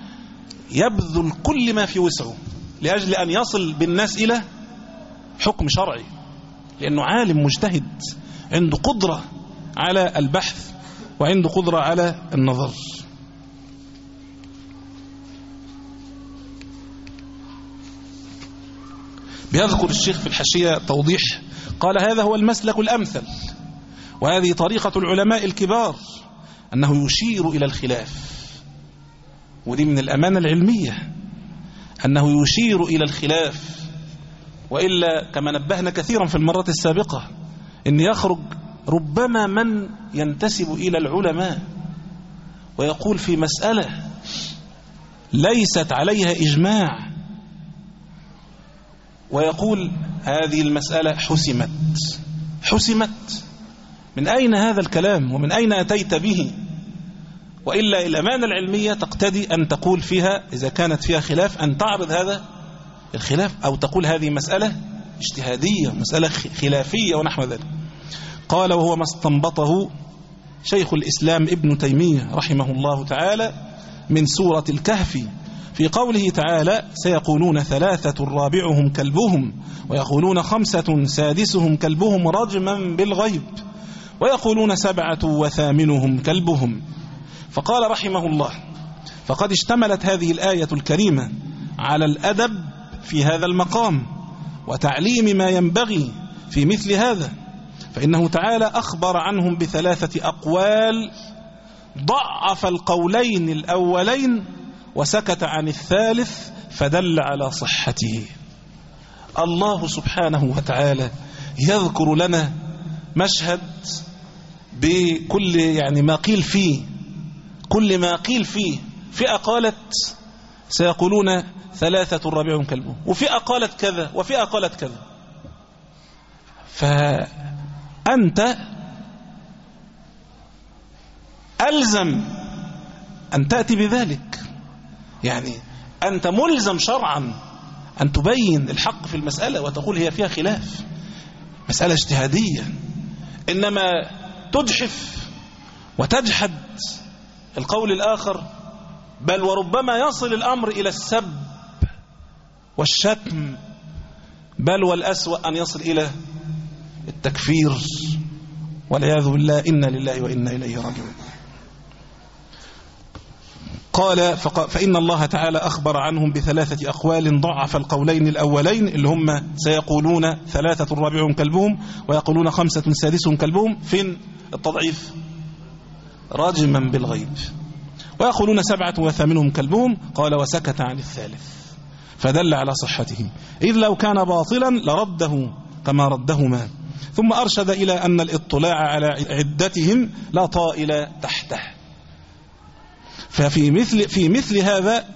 يبذل كل ما في وسعه لأجل أن يصل بالناس إلى حكم شرعي، لأنه عالم مجتهد عنده قدرة على البحث وعنده قدرة على النظر. بيذكر الشيخ في الحاشية توضيح، قال هذا هو المسلك الأمثل، وهذه طريقة العلماء الكبار، أنه يشير إلى الخلاف. ودي من الأمانة العلمية أنه يشير إلى الخلاف، وإلا كما نبهنا كثيرا في المرات السابقة أن يخرج ربما من ينتسب إلى العلماء ويقول في مسألة ليست عليها إجماع ويقول هذه المسألة حسمت. حسمت من أين هذا الكلام ومن أين أتيت به؟ وإلا الأمانة العلمية تقتدي أن تقول فيها إذا كانت فيها خلاف أن تعرض هذا الخلاف، أو تقول هذه مسألة اجتهادية مسألة خلافية ونحو ذلك. قال وهو ما استنبطه شيخ الإسلام ابن تيمية رحمه الله تعالى من سورة الكهف في قوله تعالى سيقولون ثلاثة رابعهم كلبهم ويقولون خمسة سادسهم كلبهم رجما بالغيب ويقولون سبعة وثامنهم كلبهم. فقال رحمه الله فقد اشتملت هذه الآية الكريمة على الأدب في هذا المقام وتعليم ما ينبغي في مثل هذا، فإنه تعالى أخبر عنهم بثلاثة أقوال ضعف القولين الأولين وسكت عن الثالث فدل على صحته. الله سبحانه وتعالى يذكر لنا مشهد بكل يعني ما قيل فيه، كل ما قيل فيه. فئة قالت سيقولون ثلاثة رابعهم كلبهم، وفئة قالت كذا، وفئة قالت كذا. فأنت ألزم أن تأتي بذلك، يعني أنت ملزم شرعا أن تبين الحق في المسألة وتقول هي فيها خلاف، مسألة اجتهادية. إنما تجحف وتجحد القول الآخر، بل وربما يصل الأمر إلى السب والشتم، بل والأسوأ أن يصل إلى التكفير والعياذ بالله. إنا لله وإنا إليه راجعون. قال فإن الله تعالى أخبر عنهم بثلاثة أقوال ضعف القولين الأولين اللي هم سيقولون ثلاثة رابعهم كلبهم ويقولون خمسة سادسهم كلبهم. فين التضعيف؟ راجما بالغيب. ويقولون سبعة وثامنهم كلبهم. قال وسكت عن الثالث فدل على صحته، إذ لو كان باطلا لرده كما ردهما. ثم أرشد إلى أن الاطلاع على عدتهم لا طائل تحته. ففي مثل, في مثل هذا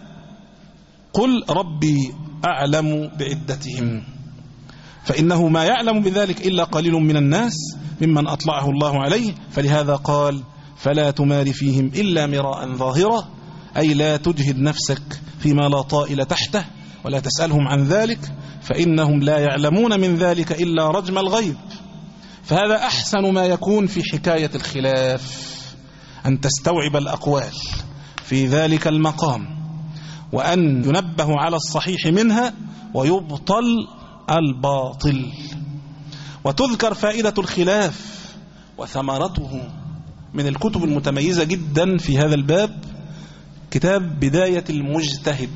قل ربي أعلم بعدتهم، فإنه ما يعلم بذلك إلا قليل من الناس ممن أطلعه الله عليه. فلهذا قال فلا تمار فيهم إلا مراء ظاهرة، أي لا تجهد نفسك فيما لا طائل تحته ولا تسألهم عن ذلك، فإنهم لا يعلمون من ذلك إلا رجم الغيب. فهذا أحسن ما يكون في حكاية الخلاف، أن تستوعب الأقوال في ذلك المقام، وأن ينبه على الصحيح منها ويبطل الباطل، وتذكر فائدة الخلاف وثمرته. من الكتب المتميزة جدا في هذا الباب كتاب بداية المجتهد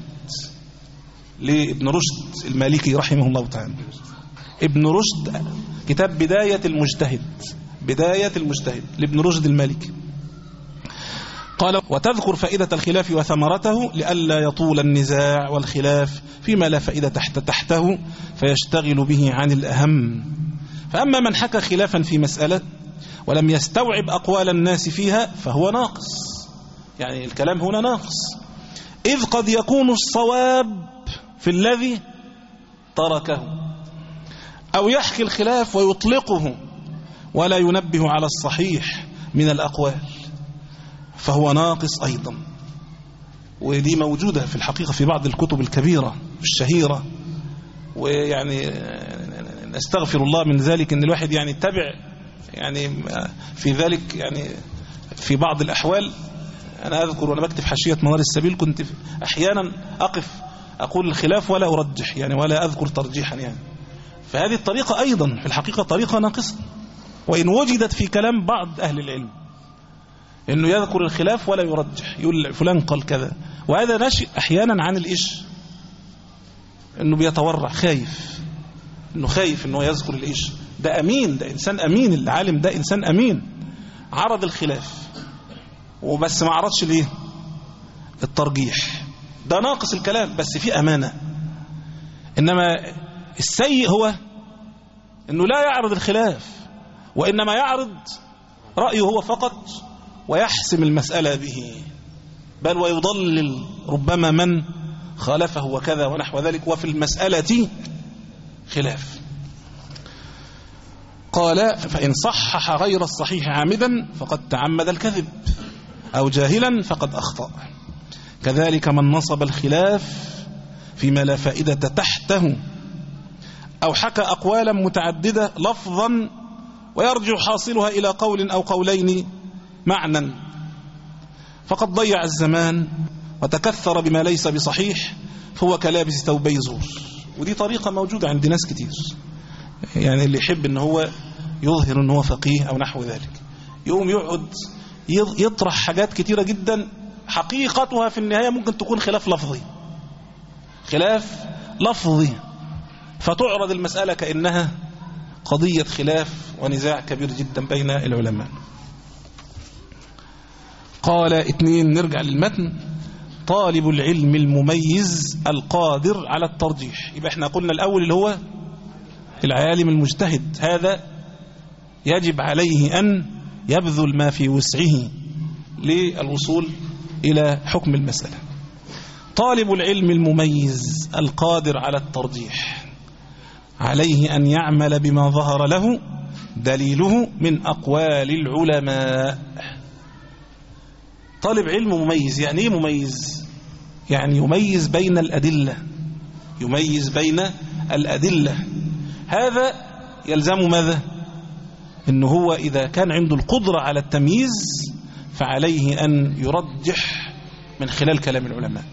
لابن رشد المالكي رحمه الله تعالى. ابن رشد كتاب بداية المجتهد، بداية المجتهد لابن رشد المالكي. قال وتذكر فائدة الخلاف وثمرته لئلا يطول النزاع والخلاف فيما لا فائدة تحت تحته فيشتغل به عن الأهم. فأما من حكى خلافا في مسألة ولم يستوعب أقوال الناس فيها فهو ناقص، يعني الكلام هنا ناقص، إذ قد يكون الصواب في الذي تركه، أو يحكي الخلاف ويطلقه ولا ينبه على الصحيح من الأقوال، فهو ناقص أيضا. ودي موجودة في الحقيقة في بعض الكتب الكبيرة الشهيرة. ويعني نستغفر الله من ذلك أن الواحد يعني يتبع يعني في ذلك، يعني في بعض الأحوال. أنا أذكر وأنا بكتب حاشية منار السبيل كنت أحيانا أقف أقول الخلاف ولا أرجح، يعني ولا أذكر ترجيحا، يعني فهذه الطريقة أيضا في الحقيقة طريقة ناقصة، وإن وجدت في كلام بعض أهل العلم إنه يذكر الخلاف ولا يرجح، يقول فلان قال كذا، وهذا ناشئ أحيانا عن الإيش، إنه بيتورع، خايف، إنه خايف إنه يذكر الإيش. ده أمين، ده إنسان أمين، العالم ده إنسان أمين، عرض الخلاف وبس ما عرضش ليه الترجيح، ده ناقص الكلام بس في أمانة. إنما السيء هو إنه لا يعرض الخلاف، وإنما يعرض رأيه هو فقط ويحسم المسألة به، بل ويضلل ربما من خالفه وكذا ونحو ذلك. وفي المسألة خلاف. قال فإن صحح غير الصحيح عامدا فقد تعمد الكذب، أو جاهلا فقد أخطأ. كذلك من نصب الخلاف فيما لا فائدة تحته، أو حكى أقوالا متعددة لفظا ويرجع حاصلها إلى قول أو قولين معنى، فقد ضيع الزمان وتكثر بما ليس بصحيح، فهو كلابس ثوبي زور. ودي طريقة موجودة عند ناس كتير، يعني اللي يحب ان هو يظهر ان هو فقيه او نحو ذلك، يقوم يقعد يطرح حاجات كتيرة جدا حقيقتها في النهاية ممكن تكون خلاف لفظي، خلاف لفظي، فتعرض المسألة كأنها قضية خلاف ونزاع كبير جدا بين العلماء. قال اثنين، نرجع للمتن. طالب العلم المميز القادر على الترجيح. يبقى احنا قلنا الأول اللي هو العالم المجتهد، هذا يجب عليه أن يبذل ما في وسعه للوصول إلى حكم المسألة. طالب العلم المميز القادر على الترجيح عليه أن يعمل بما ظهر له دليله من أقوال العلماء. طالب علم مميز، يعني ايه مميز؟ يعني يميز بين الأدلة، يميز بين الأدلة. هذا يلزم ماذا؟ إنه هو إذا كان عنده القدرة على التمييز فعليه أن يرجح من خلال كلام العلماء.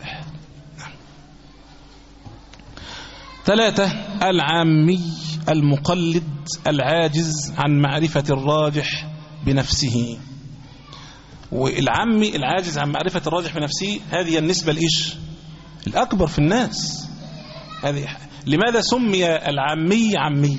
ثلاثة، العامي المقلد العاجز عن معرفة الراجح بنفسه. والعامي العاجز عن معرفة الراجح بنفسه هذه النسبة الإيش الأكبر في الناس. هذه لماذا سمي العامي عامي؟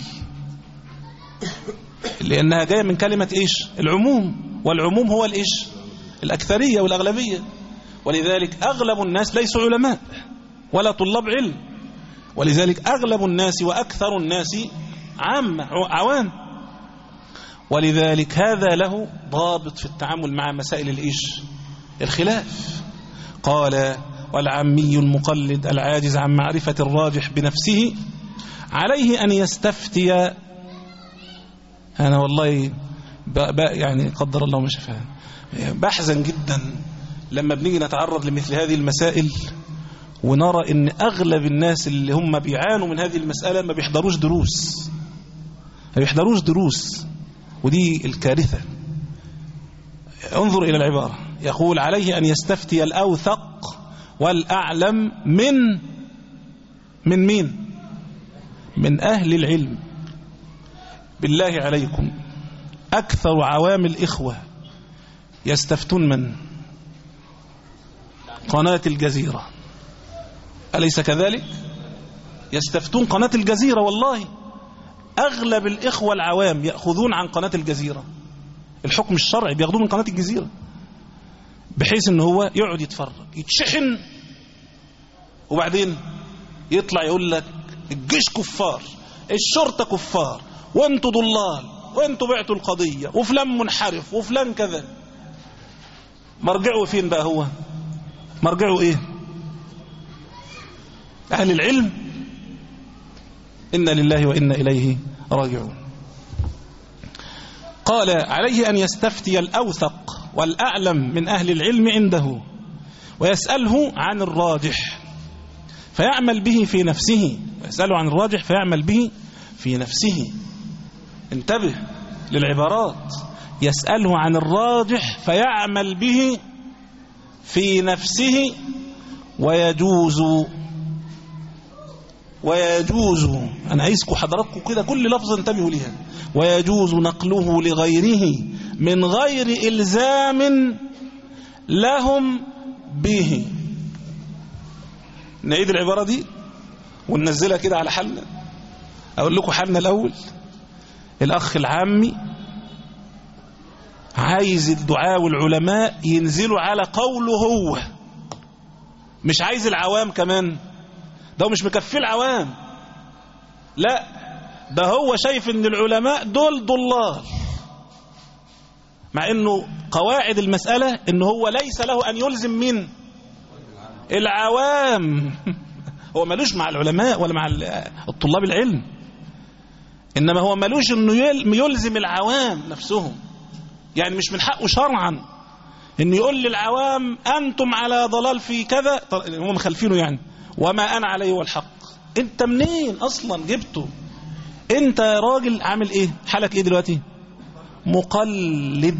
لأنها جاية من كلمة إيش العموم، والعموم هو الإيش الأكثرية والأغلبية، ولذلك أغلب الناس ليسوا علماء ولا طلاب علم، ولذلك أغلب الناس وأكثر الناس عامة عوام، ولذلك هذا له ضابط في التعامل مع مسائل الإيش الخلاف. قال والعامي المقلد العاجز عن معرفة الراجح بنفسه عليه أن يستفتي. أنا والله يعني قدر الله ما شاء، بحزن جدا لما بنيجي نتعرض لمثل هذه المسائل ونرى ان اغلب الناس اللي هم بيعانوا من هذه المسألة ما بيحضروش دروس، ما بيحضروش دروس، ودي الكارثة. انظر الى العبارة، يقول عليه ان يستفتي الاوثق والاعلم من من مين؟ من اهل العلم. بالله عليكم اكثر عوام الاخوة يستفتون من؟ قناة الجزيرة، أليس كذلك؟ يستفتون قناة الجزيرة. والله أغلب الإخوة العوام يأخذون عن قناة الجزيرة الحكم الشرعي، بياخدوه من قناة الجزيرة، بحيث أنه هو يقعد يتفرج يتشحن، وبعدين يطلع يقول لك الجيش كفار، الشرطة كفار، وانتوا ضلال، وانتوا بعتوا القضية، وفلان منحرف، وفلان كذا. مرجعوا فين بقى؟ هو مرجعوا ايه؟ أهل العلم. إنا لله وإنا إليه راجعون. قال عليه أن يستفتي الأوثق والأعلم من أهل العلم عنده ويسأله عن الراجح فيعمل به في نفسه، ويسأله عن الراجح فيعمل به في نفسه. انتبه للعبارات، يسأله عن الراجح فيعمل به في نفسه. ويجوز ويجوز أنا عايزكم حضراتكم كده كل لفظ انتبهوا ليها. ويجوز نقله لغيره من غير إلزام لهم به. نعيد العبارة دي وننزلها كده على حالنا. أقول لكم حالنا الأول. الأخ العامي عايز الدعاء والعلماء ينزلوا على قوله هو، مش عايز العوام كمان. ده مش مكفي العوام، لا، ده هو شايف ان العلماء دول ضلال، مع انه قواعد المسألة ان هو ليس له ان يلزم من العوام. هو ملوش مع العلماء ولا مع الطلاب العلم، إنما هو ملوش إنه يلزم العوام نفسهم، يعني مش من حقه شرعا إنه يقول للعوام أنتم على ضلال في كذا، هم مخالفينه يعني، وما أنا عليه والحق. أنت منين أصلا جبته؟ أنت يا راجل عامل إيه؟ حالك إيه دلوقتي؟ مقلد.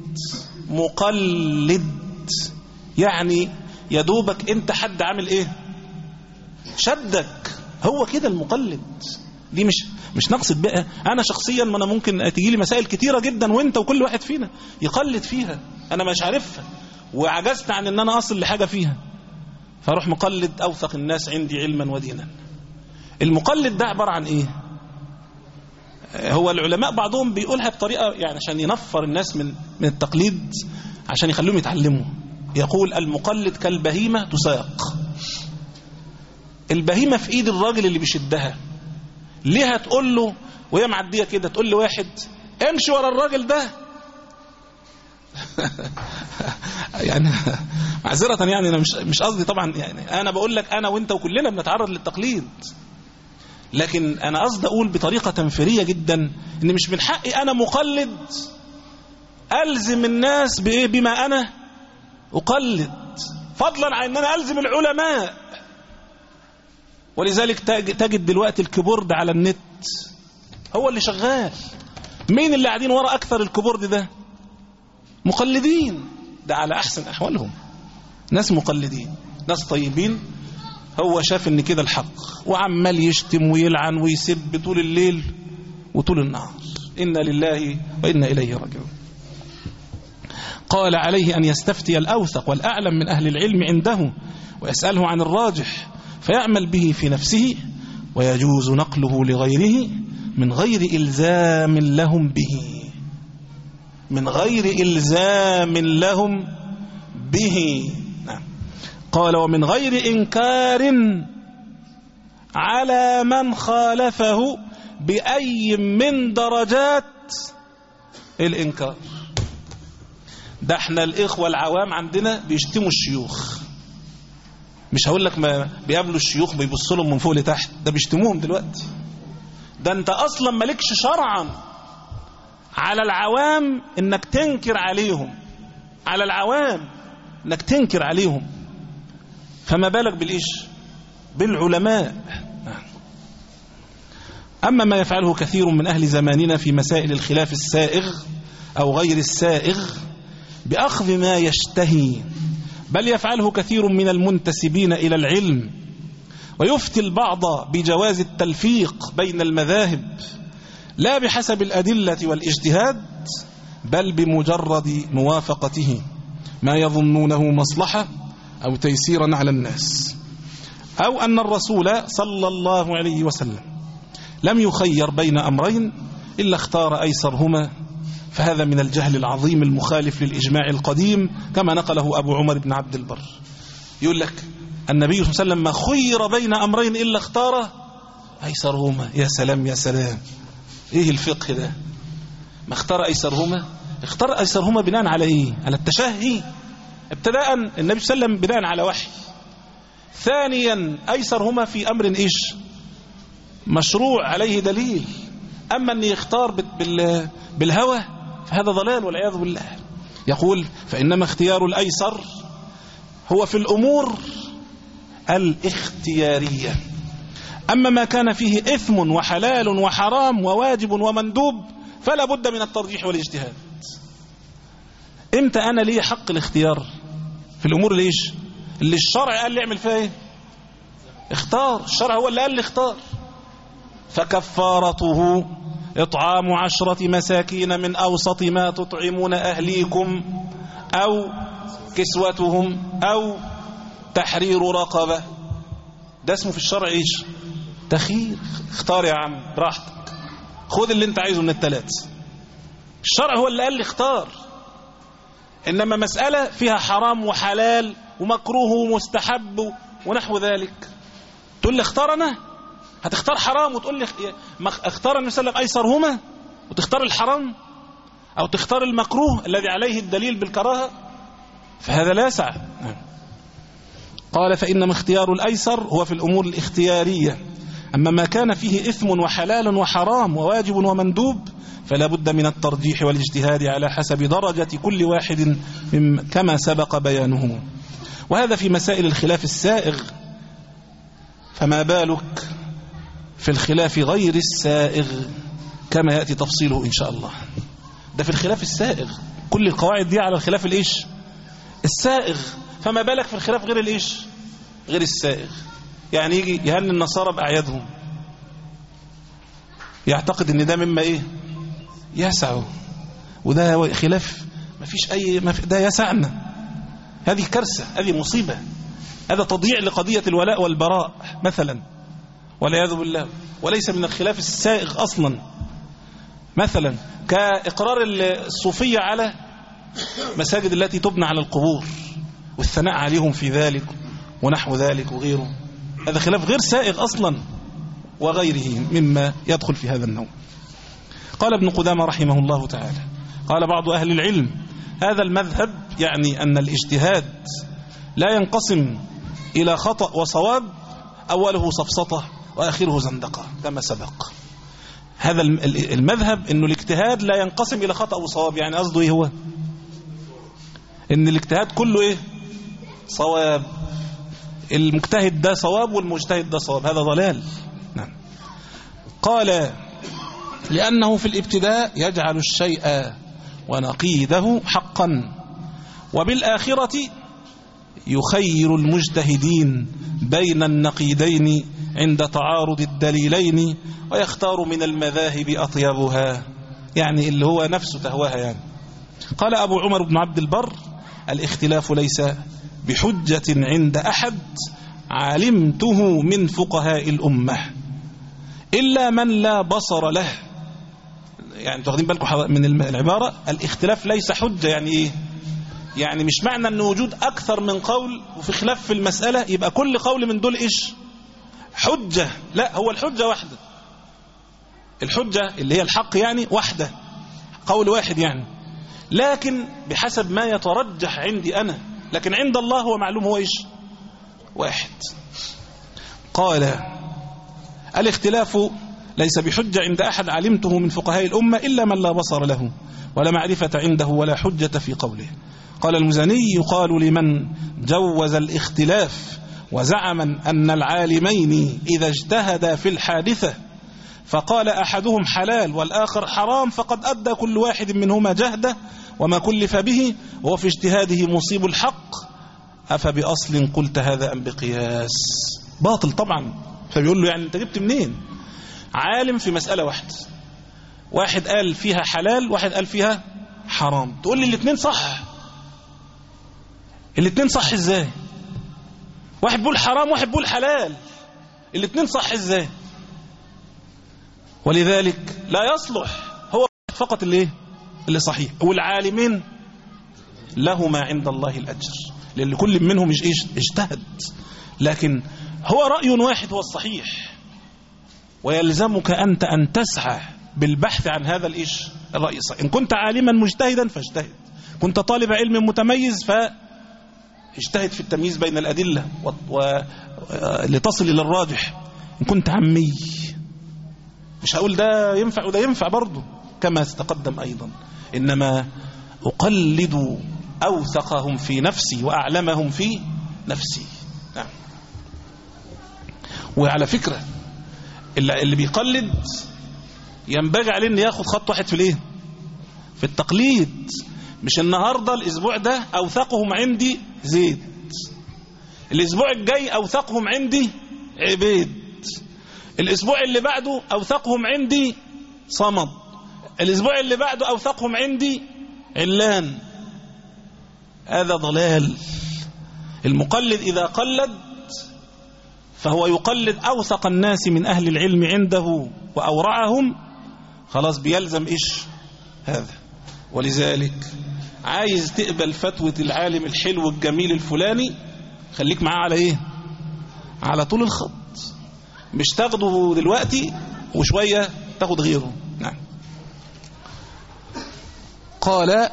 مقلد يعني يا دوبك أنت حد عامل إيه؟ شدك. هو كده المقلد. دي مش مش نقصد بقى انا شخصيا، ما انا ممكن تيجي لي مسائل كتيره جدا وانت وكل واحد فينا يقلد فيها، انا مش عارفها وعجزت عن ان انا اصل لحاجه فيها، فاروح مقلد اوثق الناس عندي علما ودينا. المقلد ده عباره عن ايه؟ هو العلماء بعضهم بيقولها بطريقه يعني عشان ينفر الناس من من التقليد، عشان يخلوهم يتعلموا. يقول المقلد كالبهيمه تساق. البهيمه في ايد الراجل اللي بيشدها، ليه هتقول له وهي معديه كده تقول له واحد امشي ورا الراجل ده؟ يعني معذره يعني انا مش مش قصدي طبعا، يعني انا بقول لك انا وانت وكلنا بنتعرض للتقليد، لكن انا قصدي اقول بطريقه تنفيريه جدا ان مش من حقي انا مقلد الزم الناس بايه؟ بما انا اقلد، فضلا عن ان انا الزم العلماء. ولذلك تجد دلوقتي الكيبورد على النت هو اللي شغال. مين اللي قاعدين ورا اكثر الكيبورد ده؟ مقلدين. ده على احسن احوالهم، ناس مقلدين، ناس طيبين. هو شاف ان كده الحق وعمال يشتم ويلعن ويسب طول الليل وطول النهار. إنا لله وإنا إليه راجعون. قال عليه أن يستفتي الأوثق والأعلم من أهل العلم عنده ويسأله عن الراجح فيعمل به في نفسه، ويجوز نقله لغيره من غير إلزام لهم به، من غير إلزام لهم به. نعم. قال ومن غير إنكار على من خالفه بأي من درجات الإنكار. ده احنا الإخوة العوام عندنا بيشتموا الشيوخ، مش هقول لك ما بيقابلوا الشيوخ بيبصوا لهم من فوق لتحت، ده بيشتموهم دلوقتي. ده انت اصلا مالكش شرعا على العوام انك تنكر عليهم، على العوام انك تنكر عليهم، فما بالك بالايش؟ بالعلماء. اما ما يفعله كثير من اهل زماننا في مسائل الخلاف السائغ او غير السائغ باخذ ما يشتهي، بل يفعله كثير من المنتسبين إلى العلم، ويفتي البعض بجواز التلفيق بين المذاهب لا بحسب الأدلة والاجتهاد، بل بمجرد موافقته ما يظنونه مصلحة أو تيسيرا على الناس، أو أن الرسول صلى الله عليه وسلم لم يخير بين أمرين إلا اختار أيسرهما، فهذا من الجهل العظيم المخالف للإجماع القديم كما نقله أبو عمر بن عبد البر. يقول لك النبي صلى الله عليه وسلم ما خير بين أمرين إلا اختار أيسرهما. يا سلام يا سلام، إيه الفقه ده؟ ما اختار أيسرهما، اختار أيسرهما بناء على إيه؟ على التشهي ابتداء، النبي صلى الله عليه وسلم بناء على وحي. ثانيا أيسرهما في أمر إيش؟ مشروع عليه دليل. أما أن يختار بالهوى فهذا ضلال والعياذ بالله. يقول فإنما اختيار الأيسر هو في الأمور الاختيارية، أما ما كان فيه إثم وحلال وحرام وواجب ومندوب فلا بد من الترجيح والاجتهاد. امتى أنا لي حق الاختيار؟ في الأمور ليش اللي الشرع قال لي اعمل فيها ايه؟ اختار. الشرع هو اللي قال لي اختار. فكفارته إطعام عشرة مساكين من أوسط ما تطعمون أهليكم أو كسوتهم أو تحرير رقبة. ده اسمه في الشرع إيش؟ تخيير. اختار يا عم براحتك، خذ اللي انت عايزه من الثلاث. الشرع هو اللي قال لي اختار. إنما مسألة فيها حرام وحلال ومكروه ومستحب ونحو ذلك تقول لي اختار أنا؟ هتختار حرام وتقول لي اختار النبي صلى الله عليه وسلم أيسرهما وتختار الحرام، أو تختار المكروه الذي عليه الدليل بالكراهة؟ فهذا لا يسع. قال فإنما اختيار الأيسر هو في الأمور الاختيارية، أما ما كان فيه إثم وحلال وحرام وواجب ومندوب فلا بد من الترجيح والاجتهاد على حسب درجة كل واحد كما سبق بيانه. وهذا في مسائل الخلاف السائغ، فما بالك في الخلاف غير السائغ كما يأتي تفصيله إن شاء الله. ده في الخلاف السائغ، كل القواعد دي على الخلاف الإيش السائغ، فما بالك في الخلاف غير الإيش غير السائغ. يعني يجي يهني النصارى بأعيادهم، يعتقد ان ده مما ايه يسعه، وده خلاف ما فيش اي ما في ده يسعنا. هذه كارثة، هذه مصيبة، هذا تضييع لقضية الولاء والبراء مثلا والعياذ بالله، وليس من الخلاف السائغ اصلا. مثلا كإقرار الصوفية على مساجد التي تبنى على القبور والثناء عليهم في ذلك ونحو ذلك وغيره، هذا خلاف غير سائغ أصلا وغيره مما يدخل في هذا النوع. قال ابن قدامة رحمه الله تعالى: قال بعض أهل العلم: هذا المذهب يعني أن الاجتهاد لا ينقسم إلى خطأ وصواب، أوله سفسطة وآخره زندقة كما سبق. هذا المذهب أنه الاجتهاد لا ينقسم إلى خطأ وصواب، يعني قصده إيه؟ هو أن الاجتهاد كله إيه؟ صواب، المجتهد ده صواب والمجتهد ده صواب، هذا ضلال. نعم. قال: لأنه في الابتداء يجعل الشيء ونقيده حقا، وبالآخرة يخير المجتهدين بين النقيدين عند تعارض الدليلين ويختار من المذاهب أطيبها، يعني اللي هو نفسه تهواها يعني. قال أبو عمر بن عبد البر: الاختلاف ليس بحجة عند أحد علمته من فقهاء الأمة إلا من لا بصر له. يعني تاخدين بالكم من العبارة، الاختلاف ليس حجة، يعني إيه؟ يعني مش معنى أن وجود أكثر من قول وفي خلاف في المسألة يبقى كل قول من دول إيش حجة. لا، هو الحجة واحدة، الحجة اللي هي الحق يعني واحدة، قول واحد يعني، لكن بحسب ما يترجح عندي أنا، لكن عند الله هو معلوم هو إيش واحد. قال: الاختلاف ليس بحجة عند أحد علمته من فقهاء الأمة إلا من لا بصر له ولا معرفة عنده ولا حجة في قوله. قال المزني: يقال لمن جوز الاختلاف وزعم أن العالمين إذا اجتهدا في الحادثة فقال أحدهم حلال والآخر حرام فقد أدى كل واحد منهما جهده وما كلف به وهو في اجتهاده مصيب الحق، أفبأصل قلت هذا أم بقياس؟ باطل طبعا. فبيقول له يعني أنت جبت منين؟ عالم في مسألة واحدة، واحد قال فيها حلال واحد قال فيها حرام، تقول لي الاثنين صح. الاثنين صح ازاي؟ واحد بيقول حرام واحد بيقول حلال، الاثنين صح ازاي؟ ولذلك لا يصلح هو فقط اللي اللي صحيح، والعالمين لهما عند الله الأجر، لأن كل منهم ايش اجتهد، لكن هو رأي واحد هو الصحيح، ويلزمك أنت أن تسعى بالبحث عن هذا الإيش الرأي الصحيح. إن كنت عالما مجتهدا فاجتهد، كنت طالب علم متميز فاجتهد في التمييز بين الأدلة ولتصل إلى الراجح. إن كنت عمي مش هقول ده ينفع وده ينفع برضه كما ستقدم أيضا، إنما أقلد أوثقهم في نفسي وأعلمهم في نفسي. نعم. وعلى فكرة اللي بيقلد ينبغي عليه ان ياخد خط واحد في الايه في التقليد، مش النهارده الاسبوع ده اوثقهم عندي زيد، الاسبوع الجاي اوثقهم عندي عبيد، الاسبوع اللي بعده اوثقهم عندي صمد، الاسبوع اللي بعده اوثقهم عندي علان. هذا ضلال. المقلد اذا قلد فهو يقلد أوثق الناس من أهل العلم عنده وأورعهم، خلاص بيلزم إيش هذا. ولذلك عايز تقبل فتوى العالم الحلو الجميل الفلاني، خليك معاه على إيه على طول الخط، مش تاخده دلوقتي وشوية تاخد غيره. نعم. قال: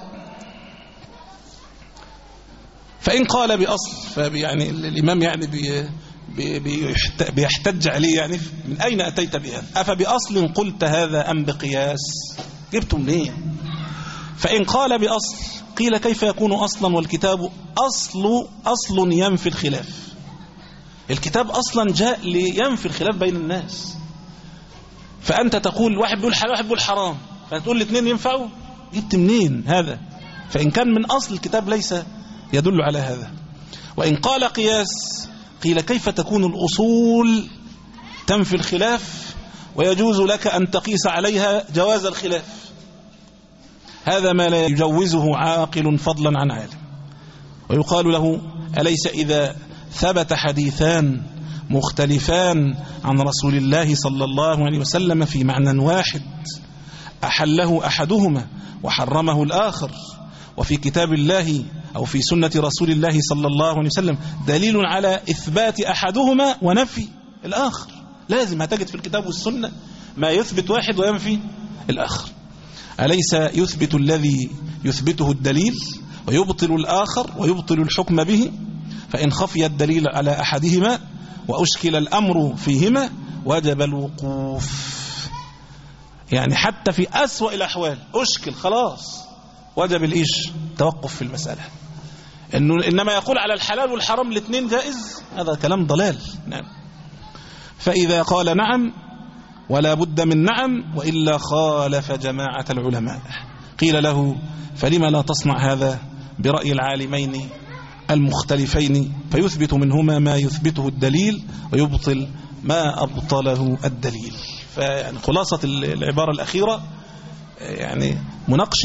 فإن قال بأصل، فيعني الإمام يعني بي بيحتج عليه يعني من أين أتيت بهذا؟ أفبأصل قلت هذا أم بقياس؟ جبته منين؟ فإن قال بأصل قيل كيف يكون أصلا والكتاب أصل أصل ينفي الخلاف. الكتاب أصلا جاء لينفي الخلاف بين الناس، فأنت تقول واحد بيقول حلال واحد بيقول حرام، فتقول الاثنين ينفعوا؟ جبت منين هذا؟ فإن كان من أصل الكتاب ليس يدل على هذا. وإن قال قياس قيل كيف تكون الأصول تنفي الخلاف ويجوز لك أن تقيس عليها جواز الخلاف؟ هذا ما لا يجوزه عاقل فضلا عن عالم. ويقال له أليس إذا ثبت حديثان مختلفان عن رسول الله صلى الله عليه وسلم في معنى واحد أحله أحدهما وحرمه الآخر، وفي كتاب الله أو في سنة رسول الله صلى الله عليه وسلم دليل على إثبات أحدهما ونفي الآخر، لازم هتجد في الكتاب والسنة ما يثبت واحد وينفي الآخر. أليس يثبت الذي يثبته الدليل ويبطل الآخر ويبطل الحكم به؟ فإن خفي الدليل على أحدهما وأشكل الأمر فيهما وجب الوقوف. يعني حتى في أسوأ الأحوال أشكل خلاص وجب الإيش؟ توقف في المسألة. إنه إنما يقول على الحلال والحرام الاثنين جائز، هذا كلام ضلال. نعم. فإذا قال نعم ولا بد من نعم وإلا خالف جماعة العلماء. قيل له فلما لا تصنع هذا برأي العالمين المختلفين فيثبت منهما ما يثبته الدليل ويبطل ما أبطله الدليل. فيعني خلاصة العبارة الأخيرة يعني مناقشة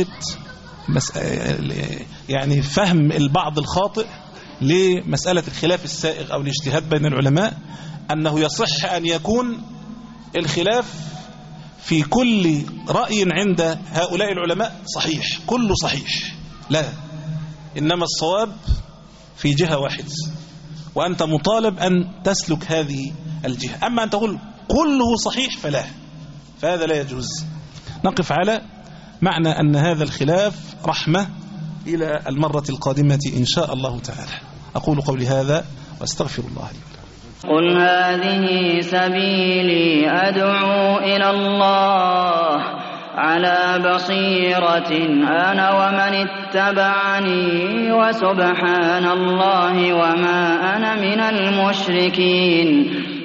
يعني فهم البعض الخاطئ لمسألة الخلاف السائغ أو الاجتهاد بين العلماء، أنه يصح أن يكون الخلاف في كل رأي عند هؤلاء العلماء صحيح، كله صحيح. لا، إنما الصواب في جهة واحدة وأنت مطالب أن تسلك هذه الجهة. أما أن تقول كله صحيح فلا، فهذا لا يجوز. نقف على معنى أن هذا الخلاف رحمة إلى المرة القادمة إن شاء الله تعالى. أقول قولي هذا وأستغفر الله لي. قل هذه سبيلي أدعو إلى الله على بصيرة أنا ومن اتبعني وسبحان الله وما أنا من المشركين.